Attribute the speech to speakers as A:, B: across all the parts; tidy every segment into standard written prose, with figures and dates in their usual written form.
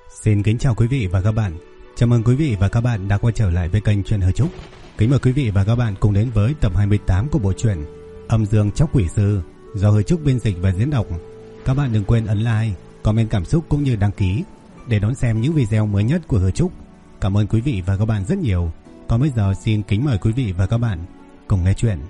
A: Xin kính chào quý vị và các bạn. Chào mừng quý vị và các bạn đã quay trở lại với kênh Truyện Hờ Trúc. Kính mời quý vị và các bạn cùng đến với tập 28 của bộ truyện Âm Dương Chóc Quỷ Sư do Hờ Trúc biên dịch và diễn đọc. Các bạn đừng quên ấn like, comment cảm xúc cũng như đăng ký để đón xem những video mới nhất của Hờ Trúc. Cảm ơn quý vị và các bạn rất nhiều. Còn bây giờ xin kính mời quý vị và các bạn cùng nghe chuyện.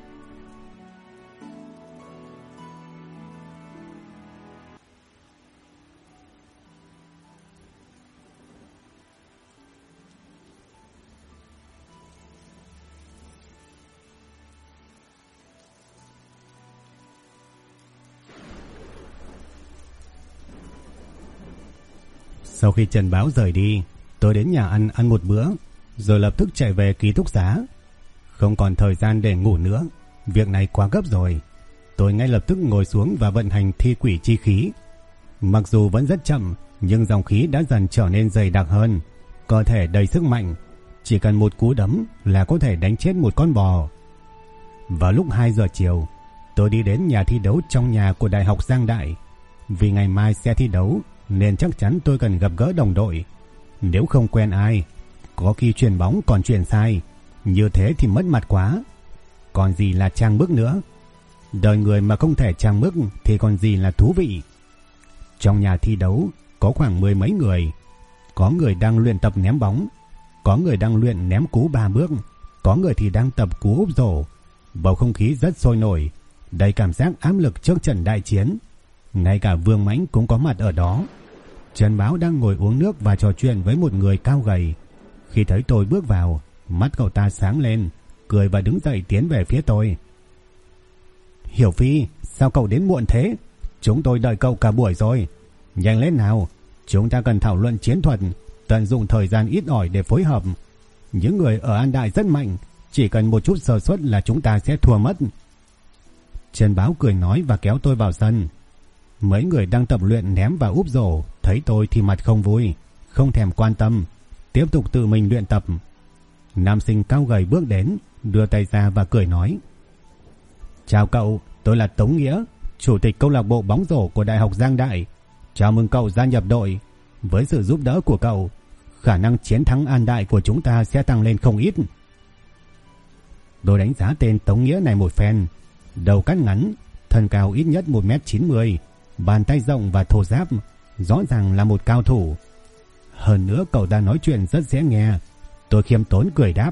A: Sau khi Trần Báo rời đi, tôi đến nhà ăn một bữa, rồi lập tức chạy về ký túc xá. Không còn thời gian để ngủ nữa, việc này quá gấp rồi. Tôi ngay lập tức ngồi xuống và vận hành thi quỷ chi khí. Mặc dù vẫn rất chậm, nhưng dòng khí đã dần trở nên dày đặc hơn, cơ thể đầy sức mạnh. Chỉ cần một cú đấm là có thể đánh chết một con bò. Vào lúc 2 giờ chiều, tôi đi đến nhà thi đấu trong nhà của Đại học Giang Đại. Vì ngày mai sẽ thi đấu, nên chắc chắn tôi cần gặp gỡ đồng đội. Nếu không quen ai, có khi chuyền bóng còn chuyền sai, như thế thì mất mặt quá. Còn gì là trang bức nữa. Đời người mà không thể trang bức thì còn gì là thú vị. Trong nhà thi đấu có khoảng 10 mấy người. Có người đang luyện tập ném bóng, có người đang luyện ném cú 3 bước, có người thì đang tập cú úp rổ. Bầu không khí rất sôi nổi, đầy cảm giác áp lực trước trận đại chiến. Ngay cả Vương Mãnh cũng có mặt ở đó. Trần Báo đang ngồi uống nước và trò chuyện với một người cao gầy. Khi thấy tôi bước vào, mắt cậu ta sáng lên, cười và đứng dậy tiến về phía tôi. Hiểu Phi, sao cậu đến muộn thế? Chúng tôi đợi cậu cả buổi rồi. Nhanh lên nào, chúng ta cần thảo luận chiến thuật, tận dụng thời gian ít ỏi để phối hợp. Những người ở An Đại rất mạnh, chỉ cần một chút sơ suất là chúng ta sẽ thua mất. Trần Báo cười nói và kéo tôi vào sân. Mấy người đang tập luyện ném và úp rổ thấy tôi thì mặt không vui, không thèm quan tâm, tiếp tục tự mình luyện tập. Nam sinh cao gầy bước đến, đưa tay ra và cười nói: Chào cậu, tôi là Tống Nghĩa, chủ tịch câu lạc bộ bóng rổ của Đại học Giang Đại. Chào mừng cậu gia nhập đội. Với sự giúp đỡ của cậu, khả năng chiến thắng An Đại của chúng ta sẽ tăng lên không ít. Tôi đánh giá tên Tống Nghĩa này một phen. Đầu cắt ngắn, thân cao ít nhất 1m90, bàn tay rộng và thô ráp, rõ ràng là một cao thủ. Hơn nữa cậu ta nói chuyện rất dễ nghe. Tôi khiêm tốn cười đáp: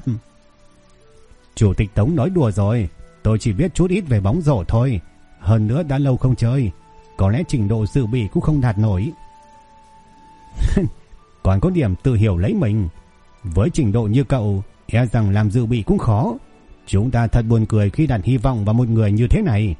A: Chủ tịch Tống nói đùa rồi, tôi chỉ biết chút ít về bóng rổ thôi. Hơn nữa đã lâu không chơi, có lẽ trình độ dự bị cũng không đạt nổi. Còn có điểm tự hiểu lấy mình. Với trình độ như cậu, e rằng làm dự bị cũng khó. Chúng ta thật buồn cười khi đặt hy vọng vào một người như thế này.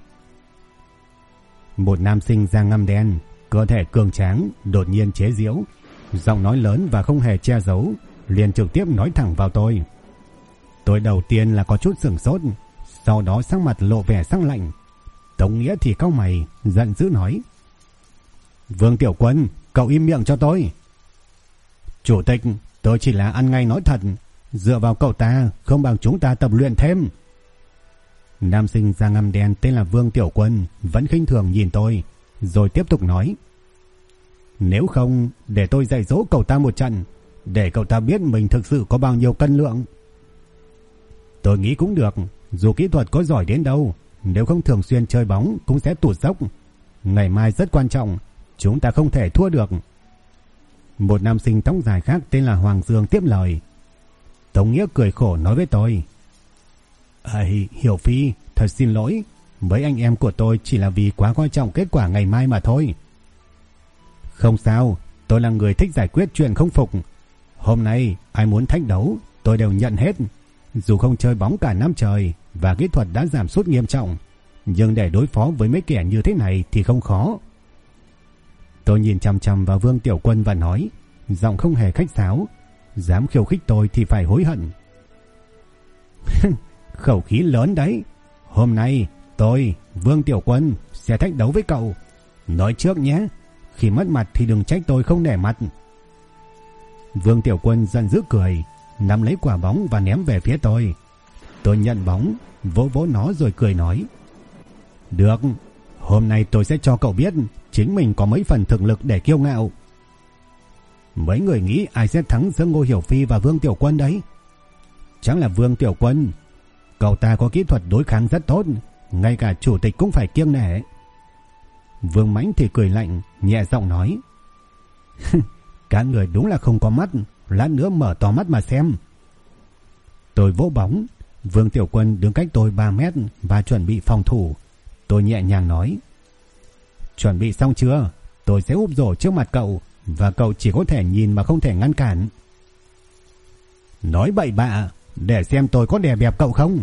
A: Một nam sinh da ngăm đen, cơ thể cường tráng, đột nhiên chế giễu, giọng nói lớn và không hề che giấu, liền trực tiếp nói thẳng vào tôi. Tôi đầu tiên là có chút sửng sốt, sau đó sắc mặt lộ vẻ sắc lạnh. Tống Nghĩa thì cau mày, giận dữ nói: Vương Tiểu Quân, cậu im miệng cho tôi. Chủ tịch, tôi chỉ là ăn ngay nói thật, dựa vào cậu ta không bằng chúng ta tập luyện thêm. Nam sinh da ngăm đen tên là Vương Tiểu Quân vẫn khinh thường nhìn tôi, rồi tiếp tục nói: Nếu không, để tôi dạy dỗ cậu ta một trận, để cậu ta biết mình thực sự có bao nhiêu cân lượng. Tôi nghĩ cũng được, dù kỹ thuật có giỏi đến đâu, nếu không thường xuyên chơi bóng cũng sẽ tụt dốc. Ngày mai rất quan trọng, chúng ta không thể thua được. Một nam sinh tóc dài khác tên là Hoàng Dương tiếp lời. Tống Nghĩa cười khổ nói với tôi: Hiểu Phi, thật xin lỗi, mấy anh em của tôi chỉ là vì quá coi trọng kết quả ngày mai mà thôi. Không sao, tôi là người thích giải quyết chuyện không phục. Hôm nay ai muốn thách đấu tôi đều nhận hết. Dù không chơi bóng cả năm trời và kỹ thuật đã giảm sút nghiêm trọng, nhưng để đối phó với mấy kẻ như thế này thì không khó. Tôi nhìn chằm chằm vào Vương Tiểu Quân và nói, giọng không hề khách sáo: Dám khiêu khích tôi thì phải hối hận. Khẩu khí lớn đấy. Hôm nay tôi, Vương Tiểu Quân, sẽ thách đấu với cậu. Nói trước nhé, khi mất mặt thì đừng trách tôi không nể mặt. Vương Tiểu Quân giận dữ cười, nắm lấy quả bóng và ném về phía tôi. Tôi nhận bóng, vỗ vỗ nó rồi cười nói: Được, hôm nay tôi sẽ cho cậu biết chính mình có mấy phần thực lực để kiêu ngạo. Mấy người nghĩ ai sẽ thắng giữa Ngô Hiểu Phi và Vương Tiểu Quân đấy? Chắc là Vương Tiểu Quân. Cậu ta có kỹ thuật đối kháng rất tốt, ngay cả chủ tịch cũng phải kiêng nể. Vương Mãnh thì cười lạnh, nhẹ giọng nói. Các người đúng là không có mắt, lát nữa mở to mắt mà xem. Tôi vỗ bóng, Vương Tiểu Quân đứng cách tôi 3 mét và chuẩn bị phòng thủ. Tôi nhẹ nhàng nói. Chuẩn bị xong chưa? Tôi sẽ úp rổ trước mặt cậu, và cậu chỉ có thể nhìn mà không thể ngăn cản. Nói bậy bạ, để xem tôi có đè bẹp cậu không.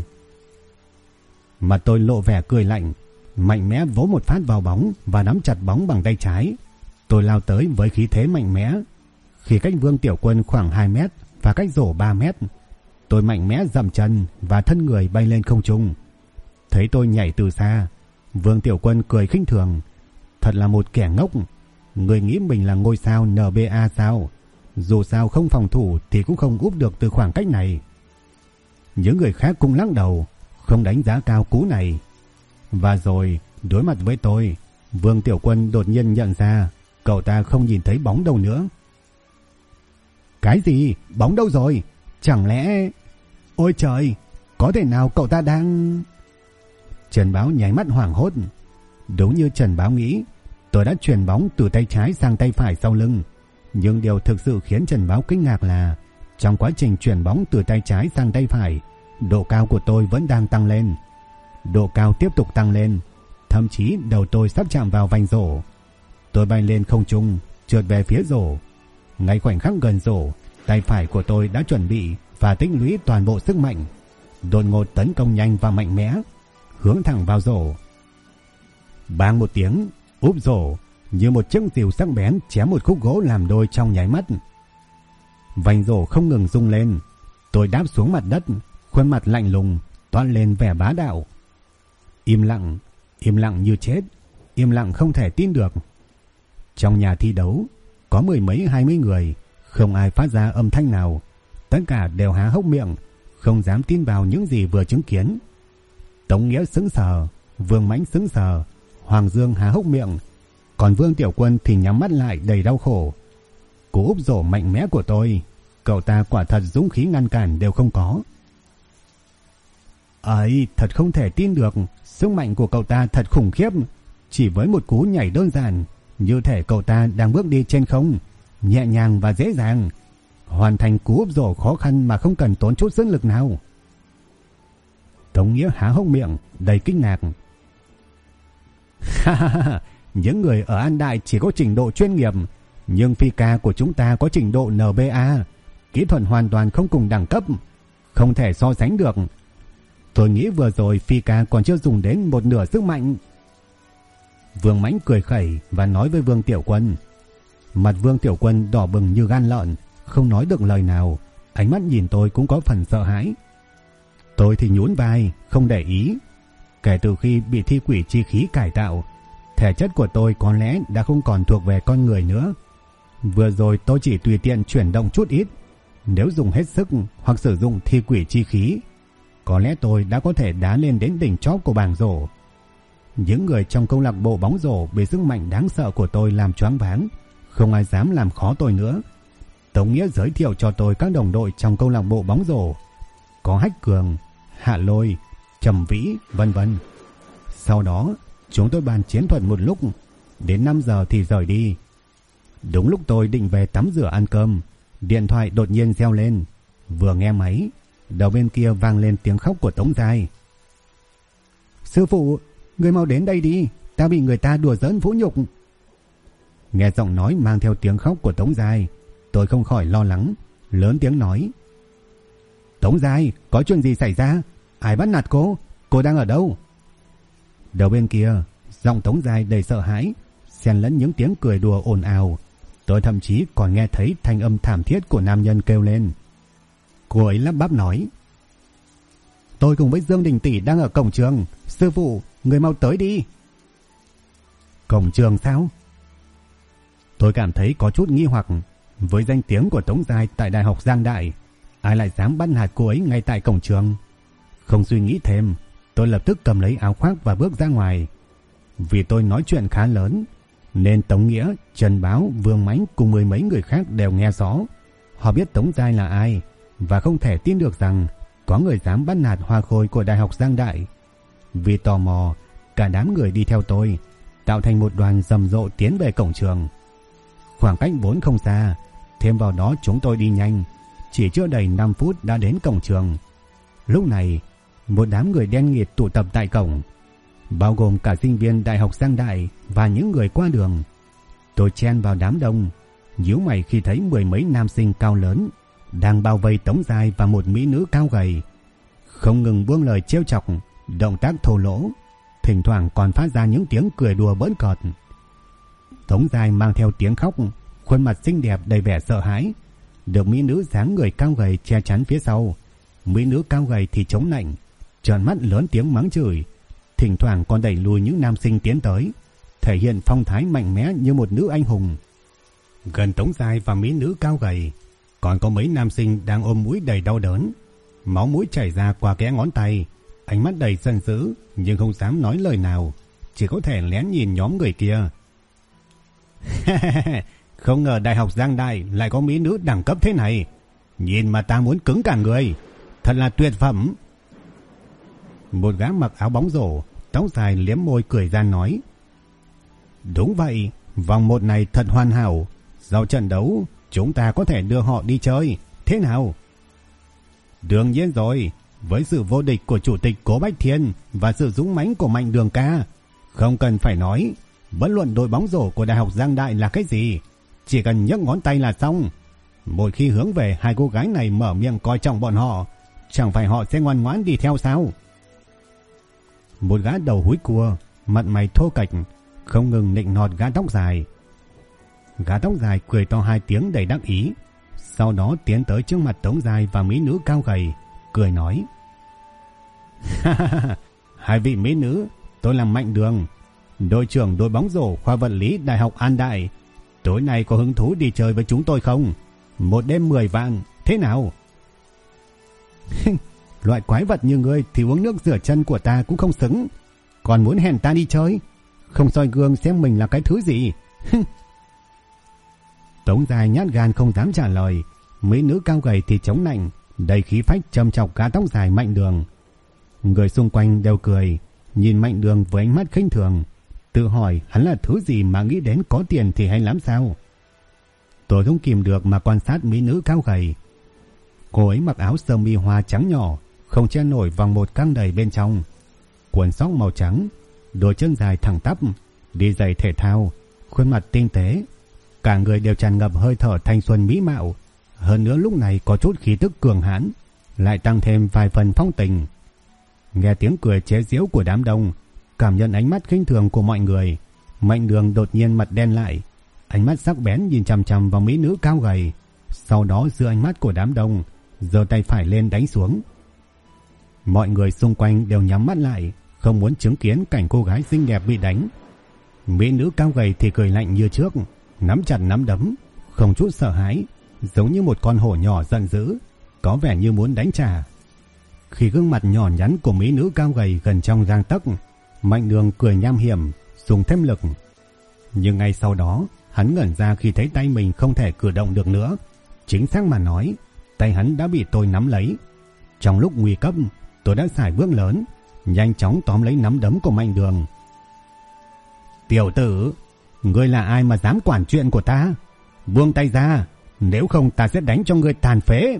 A: Mặt tôi lộ vẻ cười lạnh, mạnh mẽ vỗ một phát vào bóng và nắm chặt bóng bằng tay trái. Tôi lao tới với khí thế mạnh mẽ. Khi cách Vương Tiểu Quân khoảng 2 mét và cách rổ 3 mét, tôi mạnh mẽ dậm chân và thân người bay lên không trung. Thấy tôi nhảy từ xa, Vương Tiểu Quân cười khinh thường. Thật là một kẻ ngốc. Người nghĩ mình là ngôi sao NBA sao? Dù sao không phòng thủ thì cũng không úp được từ khoảng cách này. Những người khác cũng lắc đầu, không đánh giá cao cú này. Và rồi, đối mặt với tôi, Vương Tiểu Quân đột nhiên nhận ra cậu ta không nhìn thấy bóng đâu nữa. Cái gì? Bóng đâu rồi? Chẳng lẽ... Ôi trời! Có thể nào cậu ta đang... Trần Báo nháy mắt hoảng hốt. Đúng như Trần Báo nghĩ, tôi đã chuyển bóng từ tay trái sang tay phải sau lưng. Nhưng điều thực sự khiến Trần Báo kinh ngạc là trong quá trình chuyển bóng từ tay trái sang tay phải, độ cao của tôi vẫn đang tăng lên. Độ cao tiếp tục tăng lên, thậm chí đầu tôi sắp chạm vào vành rổ. Tôi bay lên không trung, trượt về phía rổ. Ngay khoảnh khắc gần rổ, tay phải của tôi đã chuẩn bị và tích lũy toàn bộ sức mạnh, đột ngột tấn công nhanh và mạnh mẽ, hướng thẳng vào rổ. Bang một tiếng, úp rổ như một chiếc rìu sắc bén chém một khúc gỗ làm đôi trong nháy mắt. Vành rổ không ngừng rung lên. Tôi đáp xuống mặt đất, khuôn mặt lạnh lùng, toát lên vẻ bá đạo. Im lặng như chết, im lặng không thể tin được. Trong nhà thi đấu có 10 mấy 20 người, không ai phát ra âm thanh nào. Tất cả đều há hốc miệng, không dám tin vào những gì vừa chứng kiến. Tống Nghĩa sững sờ, Vương Mãnh sững sờ, Hoàng Dương há hốc miệng, còn Vương Tiểu Quân thì nhắm mắt lại đầy đau khổ. Cú úp rổ mạnh mẽ của tôi, cậu ta quả thật dũng khí ngăn cản đều không có. Ấy, thật không thể tin được, sức mạnh của cậu ta thật khủng khiếp. Chỉ với một cú nhảy đơn giản, như thể cậu ta đang bước đi trên không, nhẹ nhàng và dễ dàng, hoàn thành cú úp rổ khó khăn mà không cần tốn chút sức lực nào. Tống Nghĩa há hốc miệng, đầy kinh ngạc. Những người ở An Đại chỉ có trình độ chuyên nghiệp, nhưng phi ca của chúng ta có trình độ NBA, kỹ thuật hoàn toàn không cùng đẳng cấp, không thể so sánh được. Tôi nghĩ vừa rồi phi ca còn chưa dùng đến một nửa sức mạnh. Vương Mãnh cười khẩy và nói với Vương Tiểu Quân. Mặt Vương Tiểu Quân đỏ bừng như gan lợn, không nói được lời nào, ánh mắt nhìn tôi cũng có phần sợ hãi. Tôi thì nhún vai, không để ý. Kể từ khi bị thi quỷ chi khí cải tạo, thể chất của tôi có lẽ đã không còn thuộc về con người nữa. Vừa rồi tôi chỉ tùy tiện chuyển động chút ít. Nếu dùng hết sức hoặc sử dụng thi quỷ chi khí, có lẽ tôi đã có thể đá lên đến đỉnh chóp của bảng rổ. Những người trong câu lạc bộ bóng rổ bị sức mạnh đáng sợ của tôi làm choáng váng, không ai dám làm khó tôi nữa. Tống Nghĩa giới thiệu cho tôi các đồng đội trong câu lạc bộ bóng rổ. Có Hách Cường, Hạ Lôi, Trầm Vĩ, vân vân. Sau đó, chúng tôi bàn chiến thuật một lúc, đến 5 giờ thì rời đi. Đúng lúc tôi định về tắm rửa ăn cơm, điện thoại đột nhiên reo lên. Vừa nghe máy, đầu bên kia vang lên tiếng khóc của Tống Giai. Sư phụ, người mau đến đây đi, ta bị người ta đùa giỡn vũ nhục. Nghe giọng nói mang theo tiếng khóc của Tống Giai, tôi không khỏi lo lắng, lớn tiếng nói. Tống Giai, có chuyện gì xảy ra? Ai bắt nạt cô? Cô đang ở đâu? Đầu bên kia, giọng Tống Giai đầy sợ hãi, xen lẫn những tiếng cười đùa ồn ào. Tôi thậm chí còn nghe thấy thanh âm thảm thiết của nam nhân kêu lên. Cô ấy lắp bắp nói. Tôi cùng với Dương Đình Tỷ đang ở cổng trường. Sư phụ, người mau tới đi. Cổng trường sao? Tôi cảm thấy có chút nghi hoặc. Với danh tiếng của Tống Giai tại Đại học Giang Đại, ai lại dám bắt nạt cô ấy ngay tại cổng trường? Không suy nghĩ thêm, tôi lập tức cầm lấy áo khoác và bước ra ngoài. Vì tôi nói chuyện khá lớn, nên Tống Nghĩa, Trần Báo, Vương Mãnh cùng mười mấy người khác đều nghe rõ. Họ biết Tống Giai là ai và không thể tin được rằng có người dám bắt nạt hoa khôi của Đại học Giang Đại. Vì tò mò, cả đám người đi theo tôi, tạo thành một đoàn rầm rộ tiến về cổng trường. Khoảng cách vốn không xa, thêm vào đó chúng tôi đi nhanh, chỉ chưa đầy 5 phút đã đến cổng trường. Lúc này, một đám người đen nghịt tụ tập tại cổng, bao gồm cả sinh viên Đại học Giang Đại và những người qua đường. Tôi chen vào đám đông, nhíu mày khi thấy mười mấy nam sinh cao lớn đang bao vây Tống Giai và một mỹ nữ cao gầy, không ngừng buông lời trêu chọc, động tác thô lỗ, thỉnh thoảng còn phát ra những tiếng cười đùa bỡn cợt. Tống Giai mang theo tiếng khóc, khuôn mặt xinh đẹp đầy vẻ sợ hãi, được mỹ nữ dáng người cao gầy che chắn phía sau. Mỹ nữ cao gầy thì chống nạnh, trợn mắt lớn tiếng mắng chửi, thỉnh thoảng còn đẩy lùi những nam sinh tiến tới, thể hiện phong thái mạnh mẽ như một nữ anh hùng. Gần Tống Giai và mỹ nữ cao gầy còn có mấy nam sinh đang ôm mũi đầy đau đớn, máu mũi chảy ra qua kẽ ngón tay, ánh mắt đầy giận dữ nhưng không dám nói lời nào, chỉ có thể lén nhìn nhóm người kia. Không ngờ Đại học Giang Đại lại có mỹ nữ đẳng cấp thế này, nhìn mà ta muốn cứng cả người, thật là tuyệt phẩm. Một gã mặc áo bóng rổ, tóc dài liếm môi cười gian nói: Đúng vậy, vòng 1 này thật hoàn hảo, sau trận đấu chúng ta có thể đưa họ đi chơi, thế nào? Đương nhiên rồi, với sự vô địch của chủ tịch Cố Bách Thiên và sự dũng mãnh của Mạnh Đường ca, không cần phải nói, bất luận đội bóng rổ của Đại học Giang Đại là cái gì, chỉ cần nhấc ngón tay là xong. Một khi hướng về hai cô gái này mở miệng coi trọng bọn họ, chẳng phải họ sẽ ngoan ngoãn đi theo sao? Một gã đầu húi cua, mặt mày thô kệch, không ngừng nịnh nọt gã tóc dài. Gã tóc dài cười to 2 tiếng đầy đắc ý, sau đó tiến tới trước mặt Tống Giai và mỹ nữ cao gầy, cười nói: Hai vị mỹ nữ, tôi là Mạnh Đường, đội trưởng đội bóng rổ khoa vật lý Đại học An Đại. Tối nay có hứng thú đi chơi với chúng tôi không? Một đêm 10 vạn, thế nào? Loại quái vật như ngươi thì uống nước rửa chân của ta cũng không xứng, còn muốn hẹn ta đi chơi, không soi gương xem mình là cái thứ gì. Tống Giai nhát gan không dám trả lời, mỹ nữ cao gầy thì chống nạnh, đầy khí phách châm chọc gã tóc dài Mạnh Đường. Người xung quanh đều cười, nhìn Mạnh Đường với ánh mắt khinh thường, tự hỏi hắn là thứ gì mà nghĩ đến có tiền thì hay lắm sao. Tôi không kìm được mà quan sát mỹ nữ cao gầy. Cô ấy mặc áo sơ mi hoa trắng nhỏ, không che nổi vòng một căng đầy bên trong, quần sóc màu trắng, đôi chân dài thẳng tắp, đi giày thể thao, khuôn mặt tinh tế, cả người đều tràn ngập hơi thở thanh xuân mỹ mạo, hơn nữa lúc này có chút khí tức cường hãn, lại tăng thêm vài phần phong tình. Nghe tiếng cười chế giễu của đám đông, cảm nhận ánh mắt khinh thường của mọi người, Mạnh Đường đột nhiên mặt đen lại, ánh mắt sắc bén nhìn chằm chằm vào mỹ nữ cao gầy, sau đó giữa ánh mắt của đám đông, giơ tay phải lên đánh xuống. Mọi người xung quanh đều nhắm mắt lại, không muốn chứng kiến cảnh cô gái xinh đẹp bị đánh. Mỹ nữ cao gầy thì cười lạnh như trước, nắm chặt nắm đấm, không chút sợ hãi, giống như một con hổ nhỏ giận dữ, có vẻ như muốn đánh trả. Khi gương mặt nhỏ nhắn của mỹ nữ cao gầy gần trong gang tấc, Mạnh Đường cười nham hiểm, dùng thêm lực. Nhưng ngay sau đó, hắn ngẩn ra khi thấy tay mình không thể cử động được nữa. Chính xác mà nói, tay hắn đã bị tôi nắm lấy. Trong lúc nguy cấp, tôi đã xài bước lớn, nhanh chóng tóm lấy nắm đấm của Mạnh Đường. Tiểu tử, ngươi là ai mà dám quản chuyện của ta? Buông tay ra, nếu không ta sẽ đánh cho ngươi tàn phế.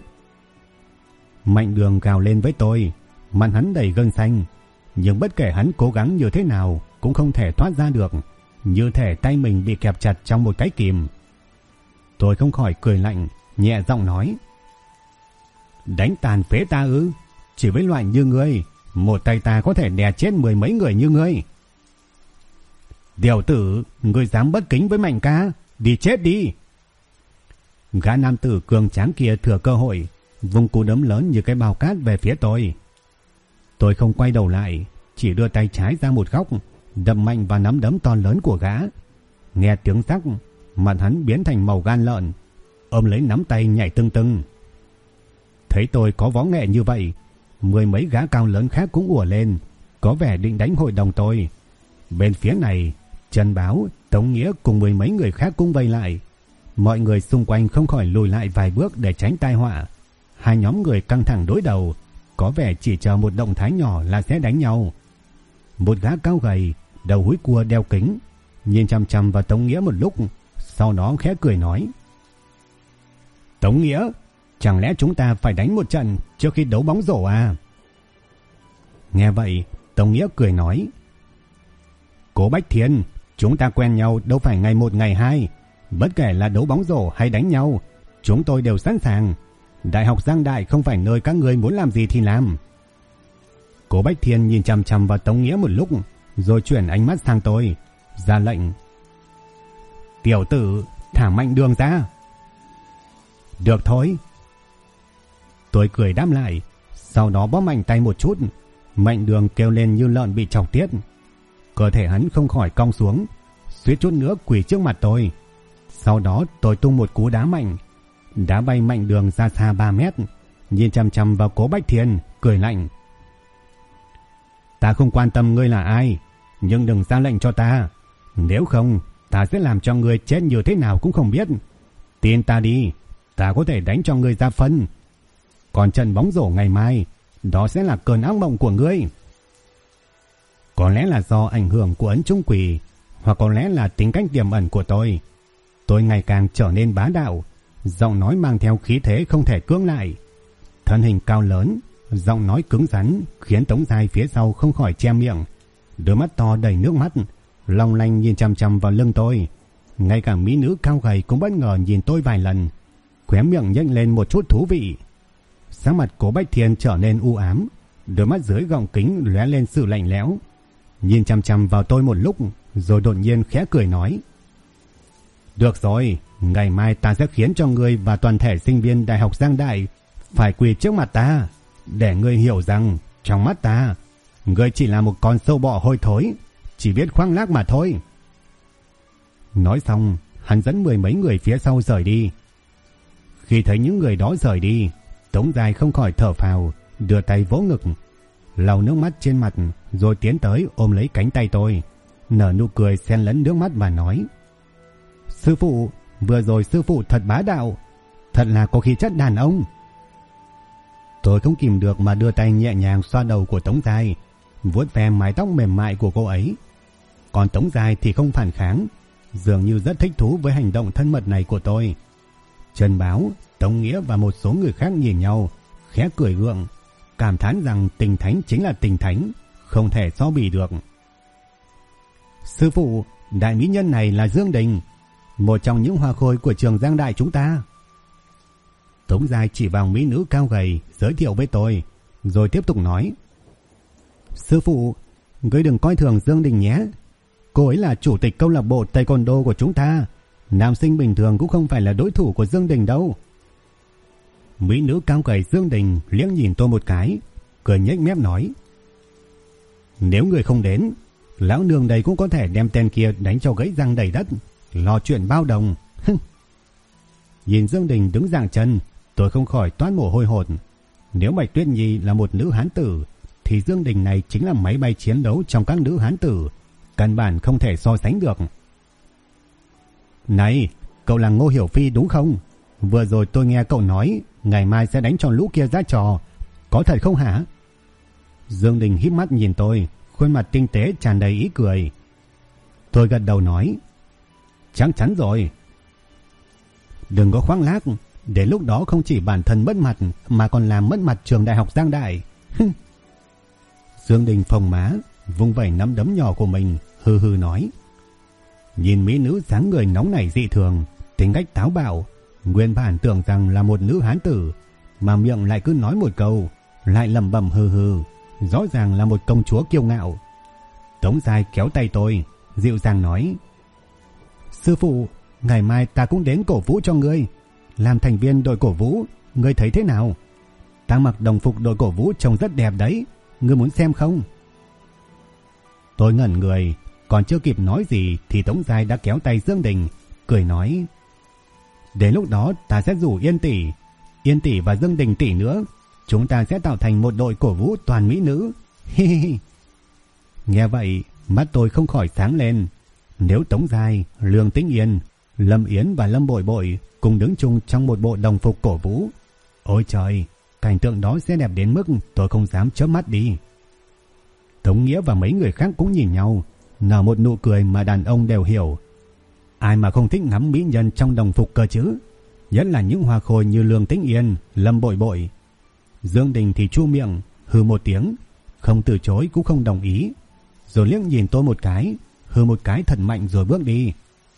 A: Mạnh Đường gào lên với tôi, mặt hắn đầy gân xanh, nhưng bất kể hắn cố gắng như thế nào cũng không thể thoát ra được, như thể tay mình bị kẹp chặt trong một cái kìm. Tôi không khỏi cười lạnh, nhẹ giọng nói: Đánh tàn phế ta ư? Chỉ với loại như ngươi, một tay ta có thể đè chết 10 mấy người như ngươi. Tiểu tử, ngươi dám bất kính với Mạnh ca, đi chết đi. Gã nam tử cường tráng kia thừa cơ hội, vung cú đấm lớn như cái bao cát về phía tôi. Tôi không quay đầu lại, chỉ đưa tay trái ra một góc, đập mạnh vào nắm đấm to lớn của gã. Nghe tiếng rắc, mặt hắn biến thành màu gan lợn, ôm lấy nắm tay nhảy tưng tưng. Thấy tôi có võ nghệ như vậy, 10 mấy gã cao lớn khác cũng ùa lên, có vẻ định đánh hội đồng tôi. Bên phía này, Trần Báo, Tống Nghĩa cùng mười mấy người khác cũng vây lại. Mọi người xung quanh không khỏi lùi lại vài bước để tránh tai họa. Hai nhóm người căng thẳng đối đầu, có vẻ chỉ chờ một động thái nhỏ là sẽ đánh nhau. Một gã cao gầy, đầu húi cua đeo kính, nhìn chằm chằm vào Tống Nghĩa một lúc, sau đó khẽ cười nói: Tống Nghĩa, chẳng lẽ chúng ta phải đánh một trận trước khi đấu bóng rổ à? Nghe vậy, Tống Nghĩa cười nói: Cố Bách Thiên, chúng ta quen nhau đâu phải ngày một ngày hai. Bất kể là đấu bóng rổ hay đánh nhau, chúng tôi đều sẵn sàng. Đại học Giang Đại không phải nơi các ngươi muốn làm gì thì làm. Cố Bách Thiên nhìn chằm chằm vào Tống Nghĩa một lúc, rồi chuyển ánh mắt sang tôi, ra lệnh: Tiểu tử, thả Mạnh Đường ra. Được thôi. Tôi cười đáp lại, sau đó bóp mạnh tay một chút. Mạnh Đường kêu lên như lợn bị chọc tiết. Cơ thể hắn không khỏi cong xuống, suýt chút nữa quỳ trước mặt tôi. Sau đó tôi tung một cú đá mạnh, đá bay Mạnh Đường ra xa 3 mét, nhìn chằm chằm vào Cố Bách Thiên, cười lạnh: Ta không quan tâm ngươi là ai, nhưng đừng ra lệnh cho ta. Nếu không, ta sẽ làm cho ngươi chết như thế nào cũng không biết. Tin ta đi, ta có thể đánh cho ngươi ra phân. Còn trận bóng rổ ngày mai, đó sẽ là cơn ác mộng của ngươi. Có lẽ là do ảnh hưởng của ấn trung quỷ, hoặc có lẽ là tính cách tiềm ẩn của tôi. Tôi ngày càng trở nên bá đạo, giọng nói mang theo khí thế không thể cưỡng lại. Thân hình cao lớn, giọng nói cứng rắn khiến Tống Giai phía sau không khỏi che miệng. Đôi mắt to đầy nước mắt, long lanh nhìn chằm chằm vào lưng tôi. Ngay cả mỹ nữ cao gầy cũng bất ngờ nhìn tôi vài lần, khóe miệng nhếch lên một chút thú vị. Sắc mặt Cố Bách Thiên trở nên u ám, đôi mắt dưới gọng kính lóe lên sự lạnh lẽo, nhìn chằm chằm vào tôi một lúc, rồi đột nhiên khẽ cười nói: Được rồi, ngày mai ta sẽ khiến cho ngươi và toàn thể sinh viên Đại học Giang Đại phải quỳ trước mặt ta, để ngươi hiểu rằng trong mắt ta, ngươi chỉ là một con sâu bọ hôi thối, chỉ biết khoác lác mà thôi. Nói xong, hắn dẫn mười mấy người phía sau rời đi. Khi thấy những người đó rời đi, Tống Giai không khỏi thở phào, đưa tay vỗ ngực, lau nước mắt trên mặt, rồi tiến tới ôm lấy cánh tay tôi, nở nụ cười xen lẫn nước mắt và nói: Sư phụ, vừa rồi sư phụ thật bá đạo, thật là có khí chất đàn ông. Tôi không kìm được mà đưa tay nhẹ nhàng xoa đầu của Tống Giai, vuốt ve mái tóc mềm mại của cô ấy. Còn Tống Giai thì không phản kháng, dường như rất thích thú với hành động thân mật này của tôi. Trần Báo, Tống Nghĩa và một số người khác nhìn nhau, khẽ cười gượng, cảm thán rằng tình thánh chính là tình thánh, không thể so bì được. Sư phụ, đại mỹ nhân này là Dương Đình, một trong những hoa khôi của trường Giang Đại chúng ta. Tống Giai chỉ vào mỹ nữ cao gầy giới thiệu với tôi, rồi tiếp tục nói: Sư phụ, ngươi đừng coi thường Dương Đình nhé. Cô ấy là chủ tịch câu lạc bộ taekwondo của chúng ta. Nam sinh bình thường cũng không phải là đối thủ của Dương Đình đâu. Mỹ nữ cao gầy Dương Đình liếc nhìn tôi một cái, cười nhếch mép nói: Nếu người không đến, lão nương đây cũng có thể đem tên kia đánh cho gãy răng đầy đất, lo chuyện bao đồng. Nhìn Dương Đình đứng dạng chân, tôi không khỏi toát mồ hôi hột. Nếu Bạch Tuyết Nhi là một nữ hán tử, thì Dương Đình này chính là máy bay chiến đấu trong các nữ hán tử, căn bản không thể so sánh được. Này, cậu là Ngô Hiểu Phi đúng không? Vừa rồi tôi nghe cậu nói ngày mai sẽ đánh cho lũ kia ra trò, có thật không hả? Dương Đình híp mắt nhìn tôi, khuôn mặt tinh tế tràn đầy ý cười. Tôi gật đầu nói: Chắc chắn rồi. Đừng có khoác lác, để lúc đó không chỉ bản thân mất mặt mà còn làm mất mặt trường Đại học Giang Đại. Dương Đình phồng má, vung vẩy nắm đấm nhỏ của mình, hừ hừ nói. Nhìn mỹ nữ dáng người nóng nảy dị thường, tính cách táo bạo, nguyên bản tưởng rằng là một nữ hán tử, mà miệng lại cứ nói một câu, lại lẩm bẩm hừ hừ, rõ ràng là một công chúa kiêu ngạo. Tống Giai kéo tay tôi, dịu dàng nói: Sư phụ, ngày mai ta cũng đến cổ vũ cho ngươi. Làm thành viên đội cổ vũ, ngươi thấy thế nào? Ta mặc đồng phục đội cổ vũ trông rất đẹp đấy, ngươi muốn xem không? Tôi ngẩn người, còn chưa kịp nói gì thì Tống Giai đã kéo tay Dương Đình, cười nói: Đến lúc đó ta sẽ rủ Yên tỷ và Dương Đình tỷ nữa, chúng ta sẽ tạo thành một đội cổ vũ toàn mỹ nữ. Nghe vậy, mắt tôi không khỏi sáng lên. Nếu Tống Giai, Lương Tĩnh Yên, Lâm Yến và Lâm Bội Bội cùng đứng chung trong một bộ đồng phục cổ vũ, ôi trời, cảnh tượng đó sẽ đẹp đến mức tôi không dám chớp mắt đi. Tống Nghĩa và mấy người khác cũng nhìn nhau, nở một nụ cười mà đàn ông đều hiểu. Ai mà không thích ngắm mỹ nhân trong đồng phục cơ chứ, nhất là những hoa khôi như Lương Tĩnh Yên, Lâm Bội Bội. Dương Đình thì chu miệng, hừ một tiếng, không từ chối cũng không đồng ý, rồi liếc nhìn tôi một cái, hừ một cái thật mạnh rồi bước đi.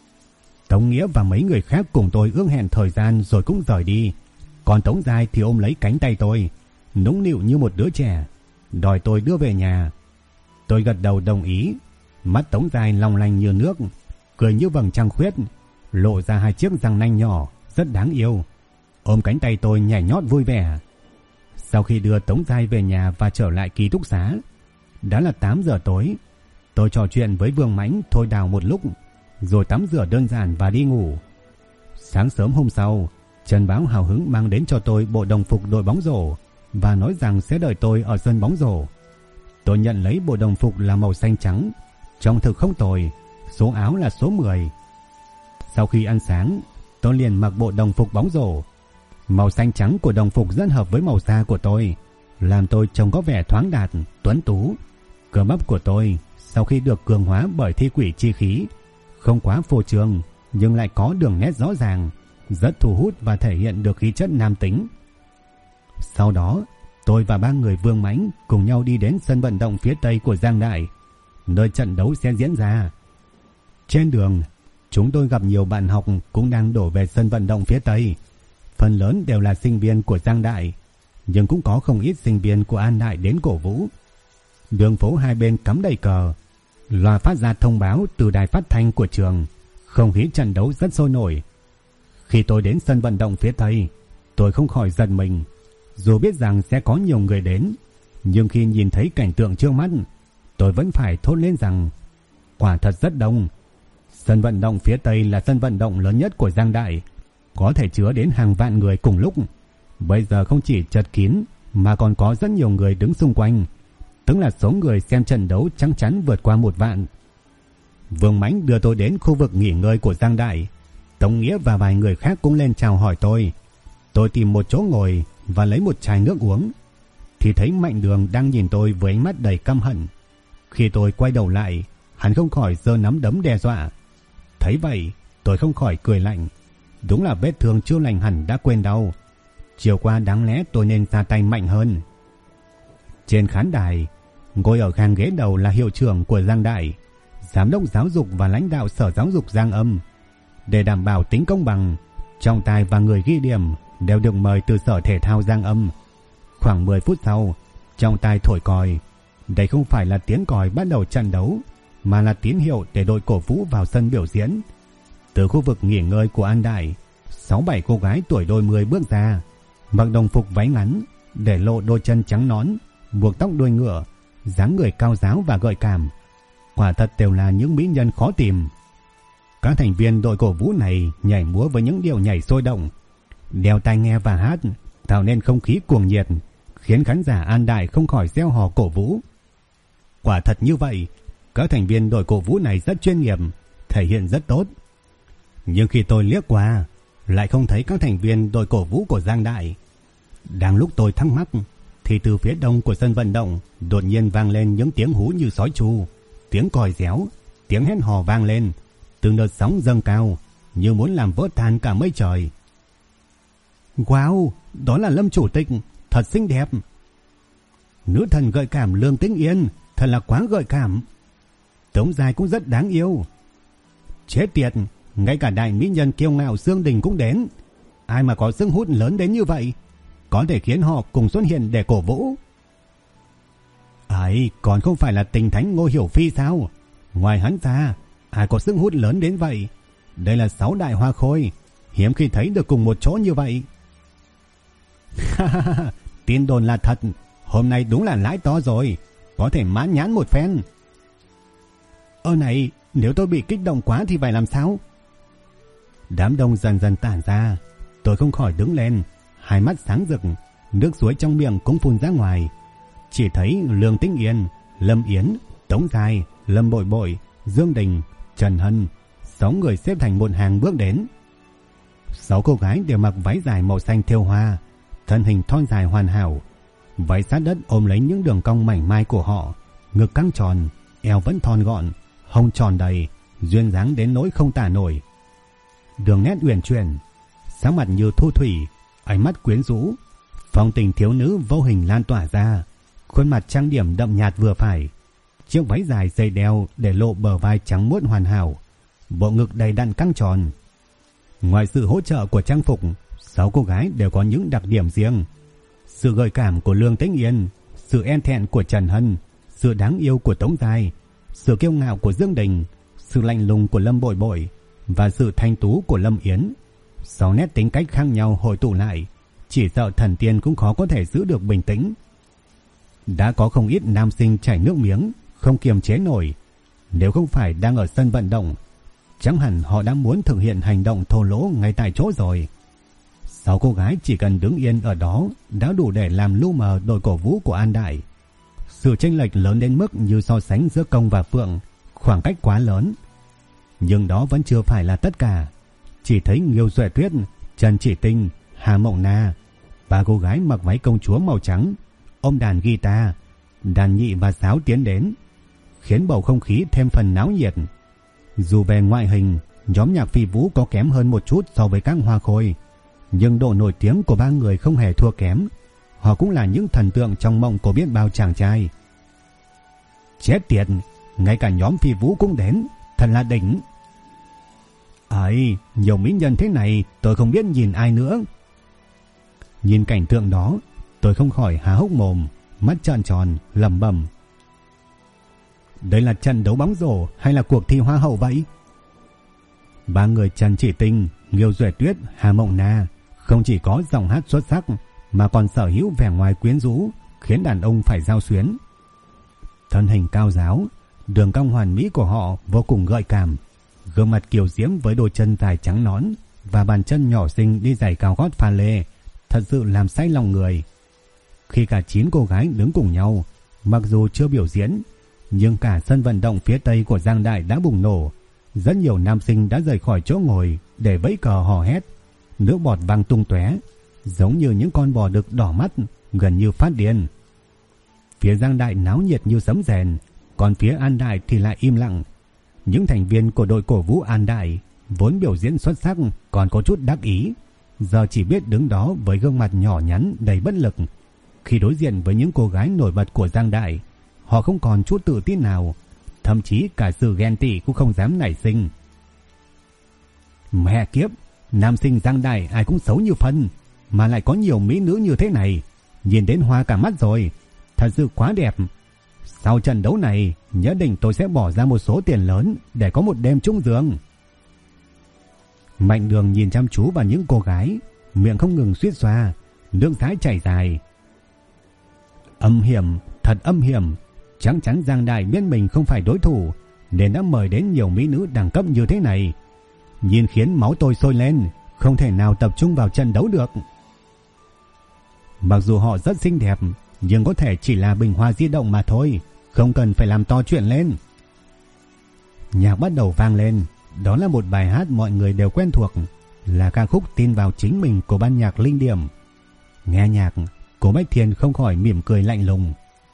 A: Tống Nghĩa và mấy người khác cùng tôi ước hẹn thời gian rồi cũng rời đi. Còn Tống Giai thì ôm lấy cánh tay tôi, nũng nịu như một đứa trẻ, đòi tôi đưa về nhà. Tôi gật đầu đồng ý. Mắt Tống Giai long lanh như nước, cười như vầng trăng khuyết, lộ ra hai chiếc răng nanh nhỏ rất đáng yêu, ôm cánh tay tôi nhảy nhót vui vẻ. Sau khi đưa Tống Giai về nhà và trở lại ký túc xá, đã là 8 giờ tối. Tôi trò chuyện với Vương Mãnh, Thôi Đào một lúc, rồi tắm rửa đơn giản và đi ngủ. Sáng sớm hôm sau, Trần Báo hào hứng mang đến cho tôi bộ đồng phục đội bóng rổ và nói rằng sẽ đợi tôi ở sân bóng rổ. Tôi nhận lấy bộ đồng phục là màu xanh trắng, trông thực không tồi, số áo là số 10. Sau khi ăn sáng, tôi liền mặc bộ đồng phục bóng rổ. Màu xanh trắng của đồng phục rất hợp với màu da của tôi, làm tôi trông có vẻ thoáng đạt, tuấn tú. Cơ bắp của tôi sau khi được cường hóa bởi thi quỷ chi khí, không quá phô trương nhưng lại có đường nét rõ ràng, rất thu hút và thể hiện được khí chất nam tính. Sau đó, tôi và 3 người Vương Mãnh cùng nhau đi đến sân vận động phía tây của Giang Đại, nơi trận đấu sẽ diễn ra. Trên đường, chúng tôi gặp nhiều bạn học cũng đang đổ về sân vận động phía tây. Phần lớn đều là sinh viên của Giang Đại, nhưng cũng có không ít sinh viên của An Đại đến cổ vũ. Đường phố hai bên cắm đầy cờ, loa phát ra thông báo từ đài phát thanh của trường, không khí trận đấu rất sôi nổi. Khi tôi đến sân vận động phía tây, tôi không khỏi giật mình. Dù biết rằng sẽ có nhiều người đến, nhưng khi nhìn thấy cảnh tượng trước mắt, tôi vẫn phải thốt lên rằng quả thật rất đông. Sân vận động phía tây là sân vận động lớn nhất của Giang Đại, có thể chứa đến hàng vạn người cùng lúc. Bây giờ không chỉ chật kín mà còn có rất nhiều người đứng xung quanh, tức là số người xem trận đấu chắc chắn vượt qua 1 vạn. Vương Mãnh đưa tôi đến khu vực nghỉ ngơi của Giang Đại. Tống Nghĩa và vài người khác cũng lên chào hỏi tôi. Tôi tìm một chỗ ngồi và lấy một chai nước uống, thì thấy Mạnh Đường đang nhìn tôi với ánh mắt đầy căm hận. Khi tôi quay đầu lại, hắn không khỏi giơ nắm đấm đe dọa. Thấy vậy, tôi không khỏi cười lạnh. Đúng là vết thương chưa lành hẳn đã quên đau. Chiều qua đáng lẽ tôi nên ra tay mạnh hơn. Trên khán đài, ngồi ở hàng ghế đầu là hiệu trưởng của Giang Đại, giám đốc giáo dục và lãnh đạo sở giáo dục Giang Âm. Để đảm bảo tính công bằng, trọng tài và người ghi điểm đều được mời từ sở thể thao Giang Âm. Khoảng 10 phút sau, trọng tài thổi còi. Đây không phải là tiếng còi bắt đầu trận đấu, mà là tín hiệu để đội cổ vũ vào sân biểu diễn. Từ khu vực nghỉ ngơi của An Đại, 6-7 cô gái tuổi đôi 10 bước ra, mặc đồng phục váy ngắn, để lộ đôi chân trắng nõn, buộc tóc đuôi ngựa, dáng người cao ráo và gợi cảm. Quả thật đều là những mỹ nhân khó tìm. Các thành viên đội cổ vũ này nhảy múa với những điệu nhảy sôi động, đeo tai nghe và hát, tạo nên không khí cuồng nhiệt, khiến khán giả An Đại không khỏi reo hò cổ vũ. Quả thật như vậy, các thành viên đội cổ vũ này rất chuyên nghiệp, thể hiện rất tốt. Nhưng khi tôi liếc qua, lại không thấy các thành viên đội cổ vũ của Giang Đại. Đang lúc tôi thắc mắc, thì từ phía đông của sân vận động đột nhiên vang lên những tiếng hú như sói tru, tiếng còi réo, tiếng hét hò vang lên, từng đợt sóng dâng cao, như muốn làm vỡ tan cả mây trời. Wow, đó là Lâm chủ tịch, thật xinh đẹp. Nữ thần gợi cảm Lương Tĩnh Yên, thật là quá gợi cảm. Tống Giai cũng rất đáng yêu. Chết tiệt, ngay cả đại mỹ nhân kiêu ngạo Dương Đình cũng đến. Ai mà có sức hút lớn đến như vậy, có thể khiến họ cùng xuất hiện để cổ vũ. Ấy, còn không phải là tình thánh Ngô Hiểu Phi sao? Ngoài hắn ra, ai có sức hút lớn đến vậy? Đây là 6 đại hoa khôi, hiếm khi thấy được cùng một chỗ như vậy. Tin đồn là thật, hôm nay đúng là lãi to rồi, có thể mãn nhãn một phen. Này, nếu tôi bị kích động quá thì phải làm sao? Đám đông dần dần tản ra, tôi không khỏi đứng lên, hai mắt sáng rực, nước suối trong miệng cũng phun ra ngoài. Chỉ thấy Lương Tĩnh Yên, Lâm Yến, Tống Giai, Lâm Bội Bội, Dương Đình, Trần Hân, 6 người xếp thành một hàng bước đến. 6 cô gái đều mặc váy dài màu xanh thêu hoa, thân hình thon dài hoàn hảo, váy sát đất ôm lấy những đường cong mảnh mai của họ, ngực căng tròn, eo vẫn thon gọn, hông tròn đầy, duyên dáng đến nỗi không tả nổi. Đường nét uyển chuyển, sáng mặt như thu thủy, ánh mắt quyến rũ, phong tình thiếu nữ vô hình lan tỏa ra, khuôn mặt trang điểm đậm nhạt vừa phải, chiếc váy dài dây đeo để lộ bờ vai trắng muốt hoàn hảo, bộ ngực đầy đặn căng tròn. Ngoài sự hỗ trợ của trang phục, 6 cô gái đều có những đặc điểm riêng. Sự gợi cảm của Lương Tĩnh Yên, sự e thẹn của Trần Hân, sự đáng yêu của Tống Giai, sự kiêu ngạo của Dương Đình, sự lạnh lùng của Lâm Bội Bội và sự thanh tú của Lâm Yến. 6 nét tính cách khác nhau hội tụ lại, chỉ sợ thần tiên cũng khó có thể giữ được bình tĩnh. Đã có không ít nam sinh chảy nước miếng, không kiềm chế nổi. Nếu không phải đang ở sân vận động, chẳng hẳn họ đã muốn thực hiện hành động thô lỗ ngay tại chỗ rồi. 6 cô gái chỉ cần đứng yên ở đó đã đủ để làm lu mờ đội cổ vũ của An Đại. Sự chênh lệch lớn đến mức như so sánh giữa Công và Phượng, khoảng cách quá lớn. Nhưng đó vẫn chưa phải là tất cả. Chỉ thấy Nghiêu Duệ Tuyết, Trần Chỉ Tinh, Hà Mộng Na, 3 cô gái mặc váy công chúa màu trắng, ôm đàn guitar, đàn nhị và sáo tiến đến, khiến bầu không khí thêm phần náo nhiệt. Dù về ngoại hình, nhóm nhạc phi vũ có kém hơn một chút so với các hoa khôi, nhưng độ nổi tiếng của 3 người không hề thua kém. Họ cũng là những thần tượng trong mộng của biết bao chàng trai. Chết tiệt, ngay cả nhóm phi vũ cũng đến, thật là đỉnh. Ấy, nhiều mỹ nhân thế này tôi không biết nhìn ai nữa. Nhìn cảnh tượng đó, tôi không khỏi há hốc mồm, mắt trợn tròn, lẩm bẩm. Đây là trận đấu bóng rổ hay là cuộc thi hoa hậu vậy? 3 người Trần Chỉ Tinh, Nghiêu Duệ Tuyết, Hà Mộng Na không chỉ có giọng hát xuất sắc mà còn sở hữu vẻ ngoài quyến rũ, khiến đàn ông phải giao xuyến. Thân hình cao ráo, đường cong hoàn mỹ của họ vô cùng gợi cảm, gương mặt kiều diễm với đôi chân dài trắng nõn và bàn chân nhỏ xinh đi giày cao gót pha lê, thật sự làm say lòng người. Khi cả 9 cô gái đứng cùng nhau, mặc dù chưa biểu diễn, nhưng cả sân vận động phía tây của Giang Đại đã bùng nổ. Rất nhiều nam sinh đã rời khỏi chỗ ngồi để vẫy cờ hò hét, nước bọt văng tung tóe, giống như những con bò đực đỏ mắt, gần như phát điên. Phía Giang Đại náo nhiệt như sấm rèn, còn phía An Đại thì lại im lặng. Những thành viên của đội cổ vũ An Đại vốn biểu diễn xuất sắc còn có chút đắc ý, giờ chỉ biết đứng đó với gương mặt nhỏ nhắn đầy bất lực. Khi đối diện với những cô gái nổi bật của Giang Đại, họ không còn chút tự tin nào, thậm chí cả sự ghen tị cũng không dám nảy sinh. Mẹ kiếp, nam sinh Giang Đại ai cũng xấu như phân, mà lại có nhiều mỹ nữ như thế này, nhìn đến hoa cả mắt rồi, thật sự quá đẹp. Sau trận đấu này, nhất định tôi sẽ bỏ ra một số tiền lớn để có một đêm chung giường. Mạnh Đường nhìn chăm chú vào những cô gái, miệng không ngừng suýt xoa, nước dãi chảy dài. Âm hiểm, thật âm hiểm. Chắc chắn Giang Đại biết mình không phải đối thủ, nên đã mời đến nhiều mỹ nữ đẳng cấp như thế này. Nhìn khiến máu tôi sôi lên, không thể nào tập trung vào trận đấu được. Mặc dù họ rất xinh đẹp, nhưng có thể chỉ là bình hoa di động mà thôi, không cần phải làm to chuyện lên. Nhạc bắt đầu vang lên. Đó là một bài hát mọi người đều quen thuộc, là ca khúc Tin Vào Chính Mình của ban nhạc Linh Điểm. Nghe nhạc, cô Bách Thiên không khỏi mỉm cười lạnh lùng.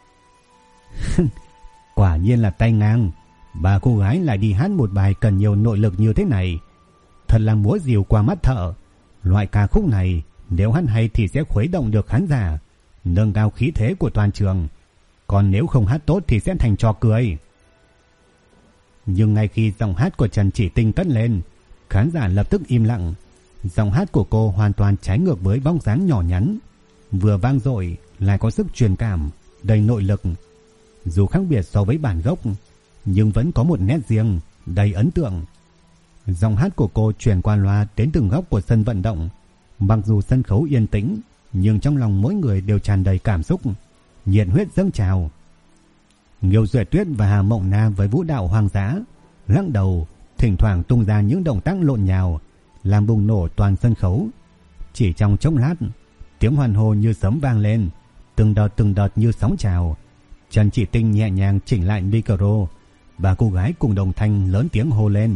A: Quả nhiên là tay ngang, 3 cô gái lại đi hát một bài cần nhiều nội lực như thế này, thật là múa rìu qua mắt thợ. Loại ca khúc này nếu hát hay thì sẽ khuấy động được khán giả, nâng cao khí thế của toàn trường, còn nếu không hát tốt thì sẽ thành trò cười. Nhưng ngay khi giọng hát của Trần Chỉ Tinh cất lên, khán giả lập tức im lặng. Giọng hát của cô hoàn toàn trái ngược với bóng dáng nhỏ nhắn, vừa vang dội lại có sức truyền cảm, đầy nội lực. Dù khác biệt so với bản gốc, nhưng vẫn có một nét riêng, đầy ấn tượng. Giọng hát của cô truyền qua loa đến từng góc của sân vận động. Mặc dù sân khấu yên tĩnh, nhưng trong lòng mỗi người đều tràn đầy cảm xúc, nhiệt huyết dâng trào. Nghiêu Duệ Tuyết và Hà Mộng Na với vũ đạo hoang dã, lắc đầu, thỉnh thoảng tung ra những động tác lộn nhào, làm bùng nổ toàn sân khấu. Chỉ trong chốc lát, tiếng hoan hô như sấm vang lên, từng đợt như sóng trào. Trần Chỉ Tinh nhẹ nhàng chỉnh lại micro, Ba cô gái cùng đồng thanh lớn tiếng hô lên.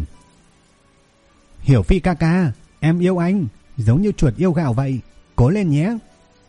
A: Hiểu Phi ca ca, em yêu anh, giống như chuột yêu gạo vậy, cố lên nhé.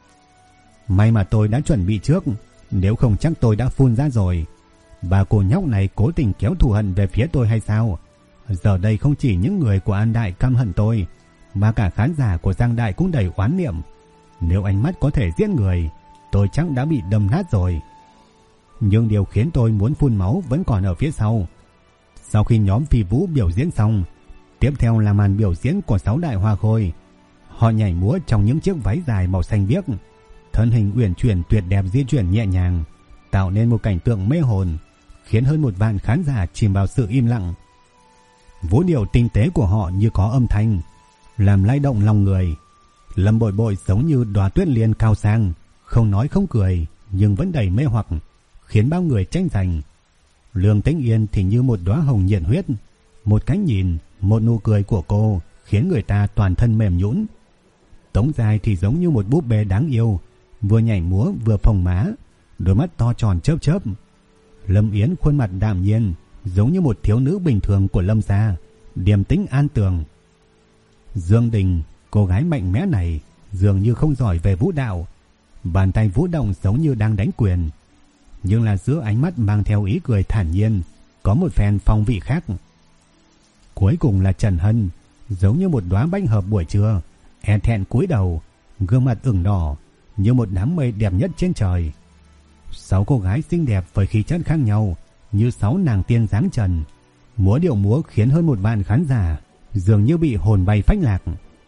A: May mà tôi đã chuẩn bị trước, nếu không chắc tôi đã phun ra rồi. Bà cô nhóc này cố tình kéo thù hận về phía tôi hay sao? Giờ đây không chỉ những người của An Đại căm hận tôi, mà cả khán giả của Giang Đại cũng đầy oán niệm. Nếu ánh mắt có thể giết người, tôi chắc đã bị đâm nát rồi. Nhưng điều khiến tôi muốn phun máu vẫn còn ở phía sau. Sau khi nhóm Phi Vũ biểu diễn xong, tiếp theo là màn biểu diễn của 6 đại hoa khôi. Họ nhảy múa trong những chiếc váy dài màu xanh biếc, thân hình uyển chuyển tuyệt đẹp di chuyển nhẹ nhàng, tạo nên một cảnh tượng mê hồn, khiến hơn 1 vạn khán giả chìm vào sự im lặng. Vũ điệu tinh tế của họ như có âm thanh, làm lay động lòng người. Lâm Bội Bội giống như đóa tuyết liên cao sang, không nói không cười nhưng vẫn đầy mê hoặc, khiến bao người tranh giành. Lương Tĩnh Yên thì như một đóa hồng nhiệt huyết, một cái nhìn, một nụ cười của cô khiến người ta toàn thân mềm nhũn. Tống Giai thì giống như một búp bê đáng yêu, vừa nhảy múa vừa phồng má, đôi mắt to tròn chớp chớp. Lâm Yến khuôn mặt đạm nhiên, giống như một thiếu nữ bình thường của Lâm gia, điềm tĩnh an tường. Dương Đình, cô gái mạnh mẽ này, dường như không giỏi về vũ đạo, bàn tay vũ động giống như đang đánh quyền, nhưng là giữa ánh mắt mang theo ý cười thản nhiên, có một phen phong vị khác. Cuối cùng là Trần Hân, giống như một đóa bách hợp buổi trưa, e thẹn cúi đầu, gương mặt ửng đỏ như một đám mây đẹp nhất trên trời. 6 cô gái xinh đẹp với khí chất khác nhau, như 6 nàng tiên dáng trần, múa điệu múa khiến hơn 1 vạn khán giả dường như bị hồn bay phách lạc.